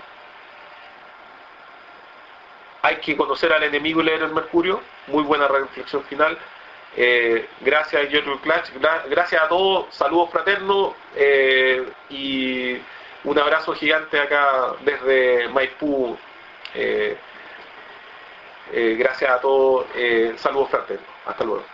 Hay que conocer al enemigo y leer el Mercurio. Muy buena reflexión final. Eh, gracias, Giorgio Clutch, gra gracias a todos, saludos fraternos, eh, y un abrazo gigante acá desde Maipú. Eh, eh, gracias a todos, eh, saludos fraternos, hasta luego.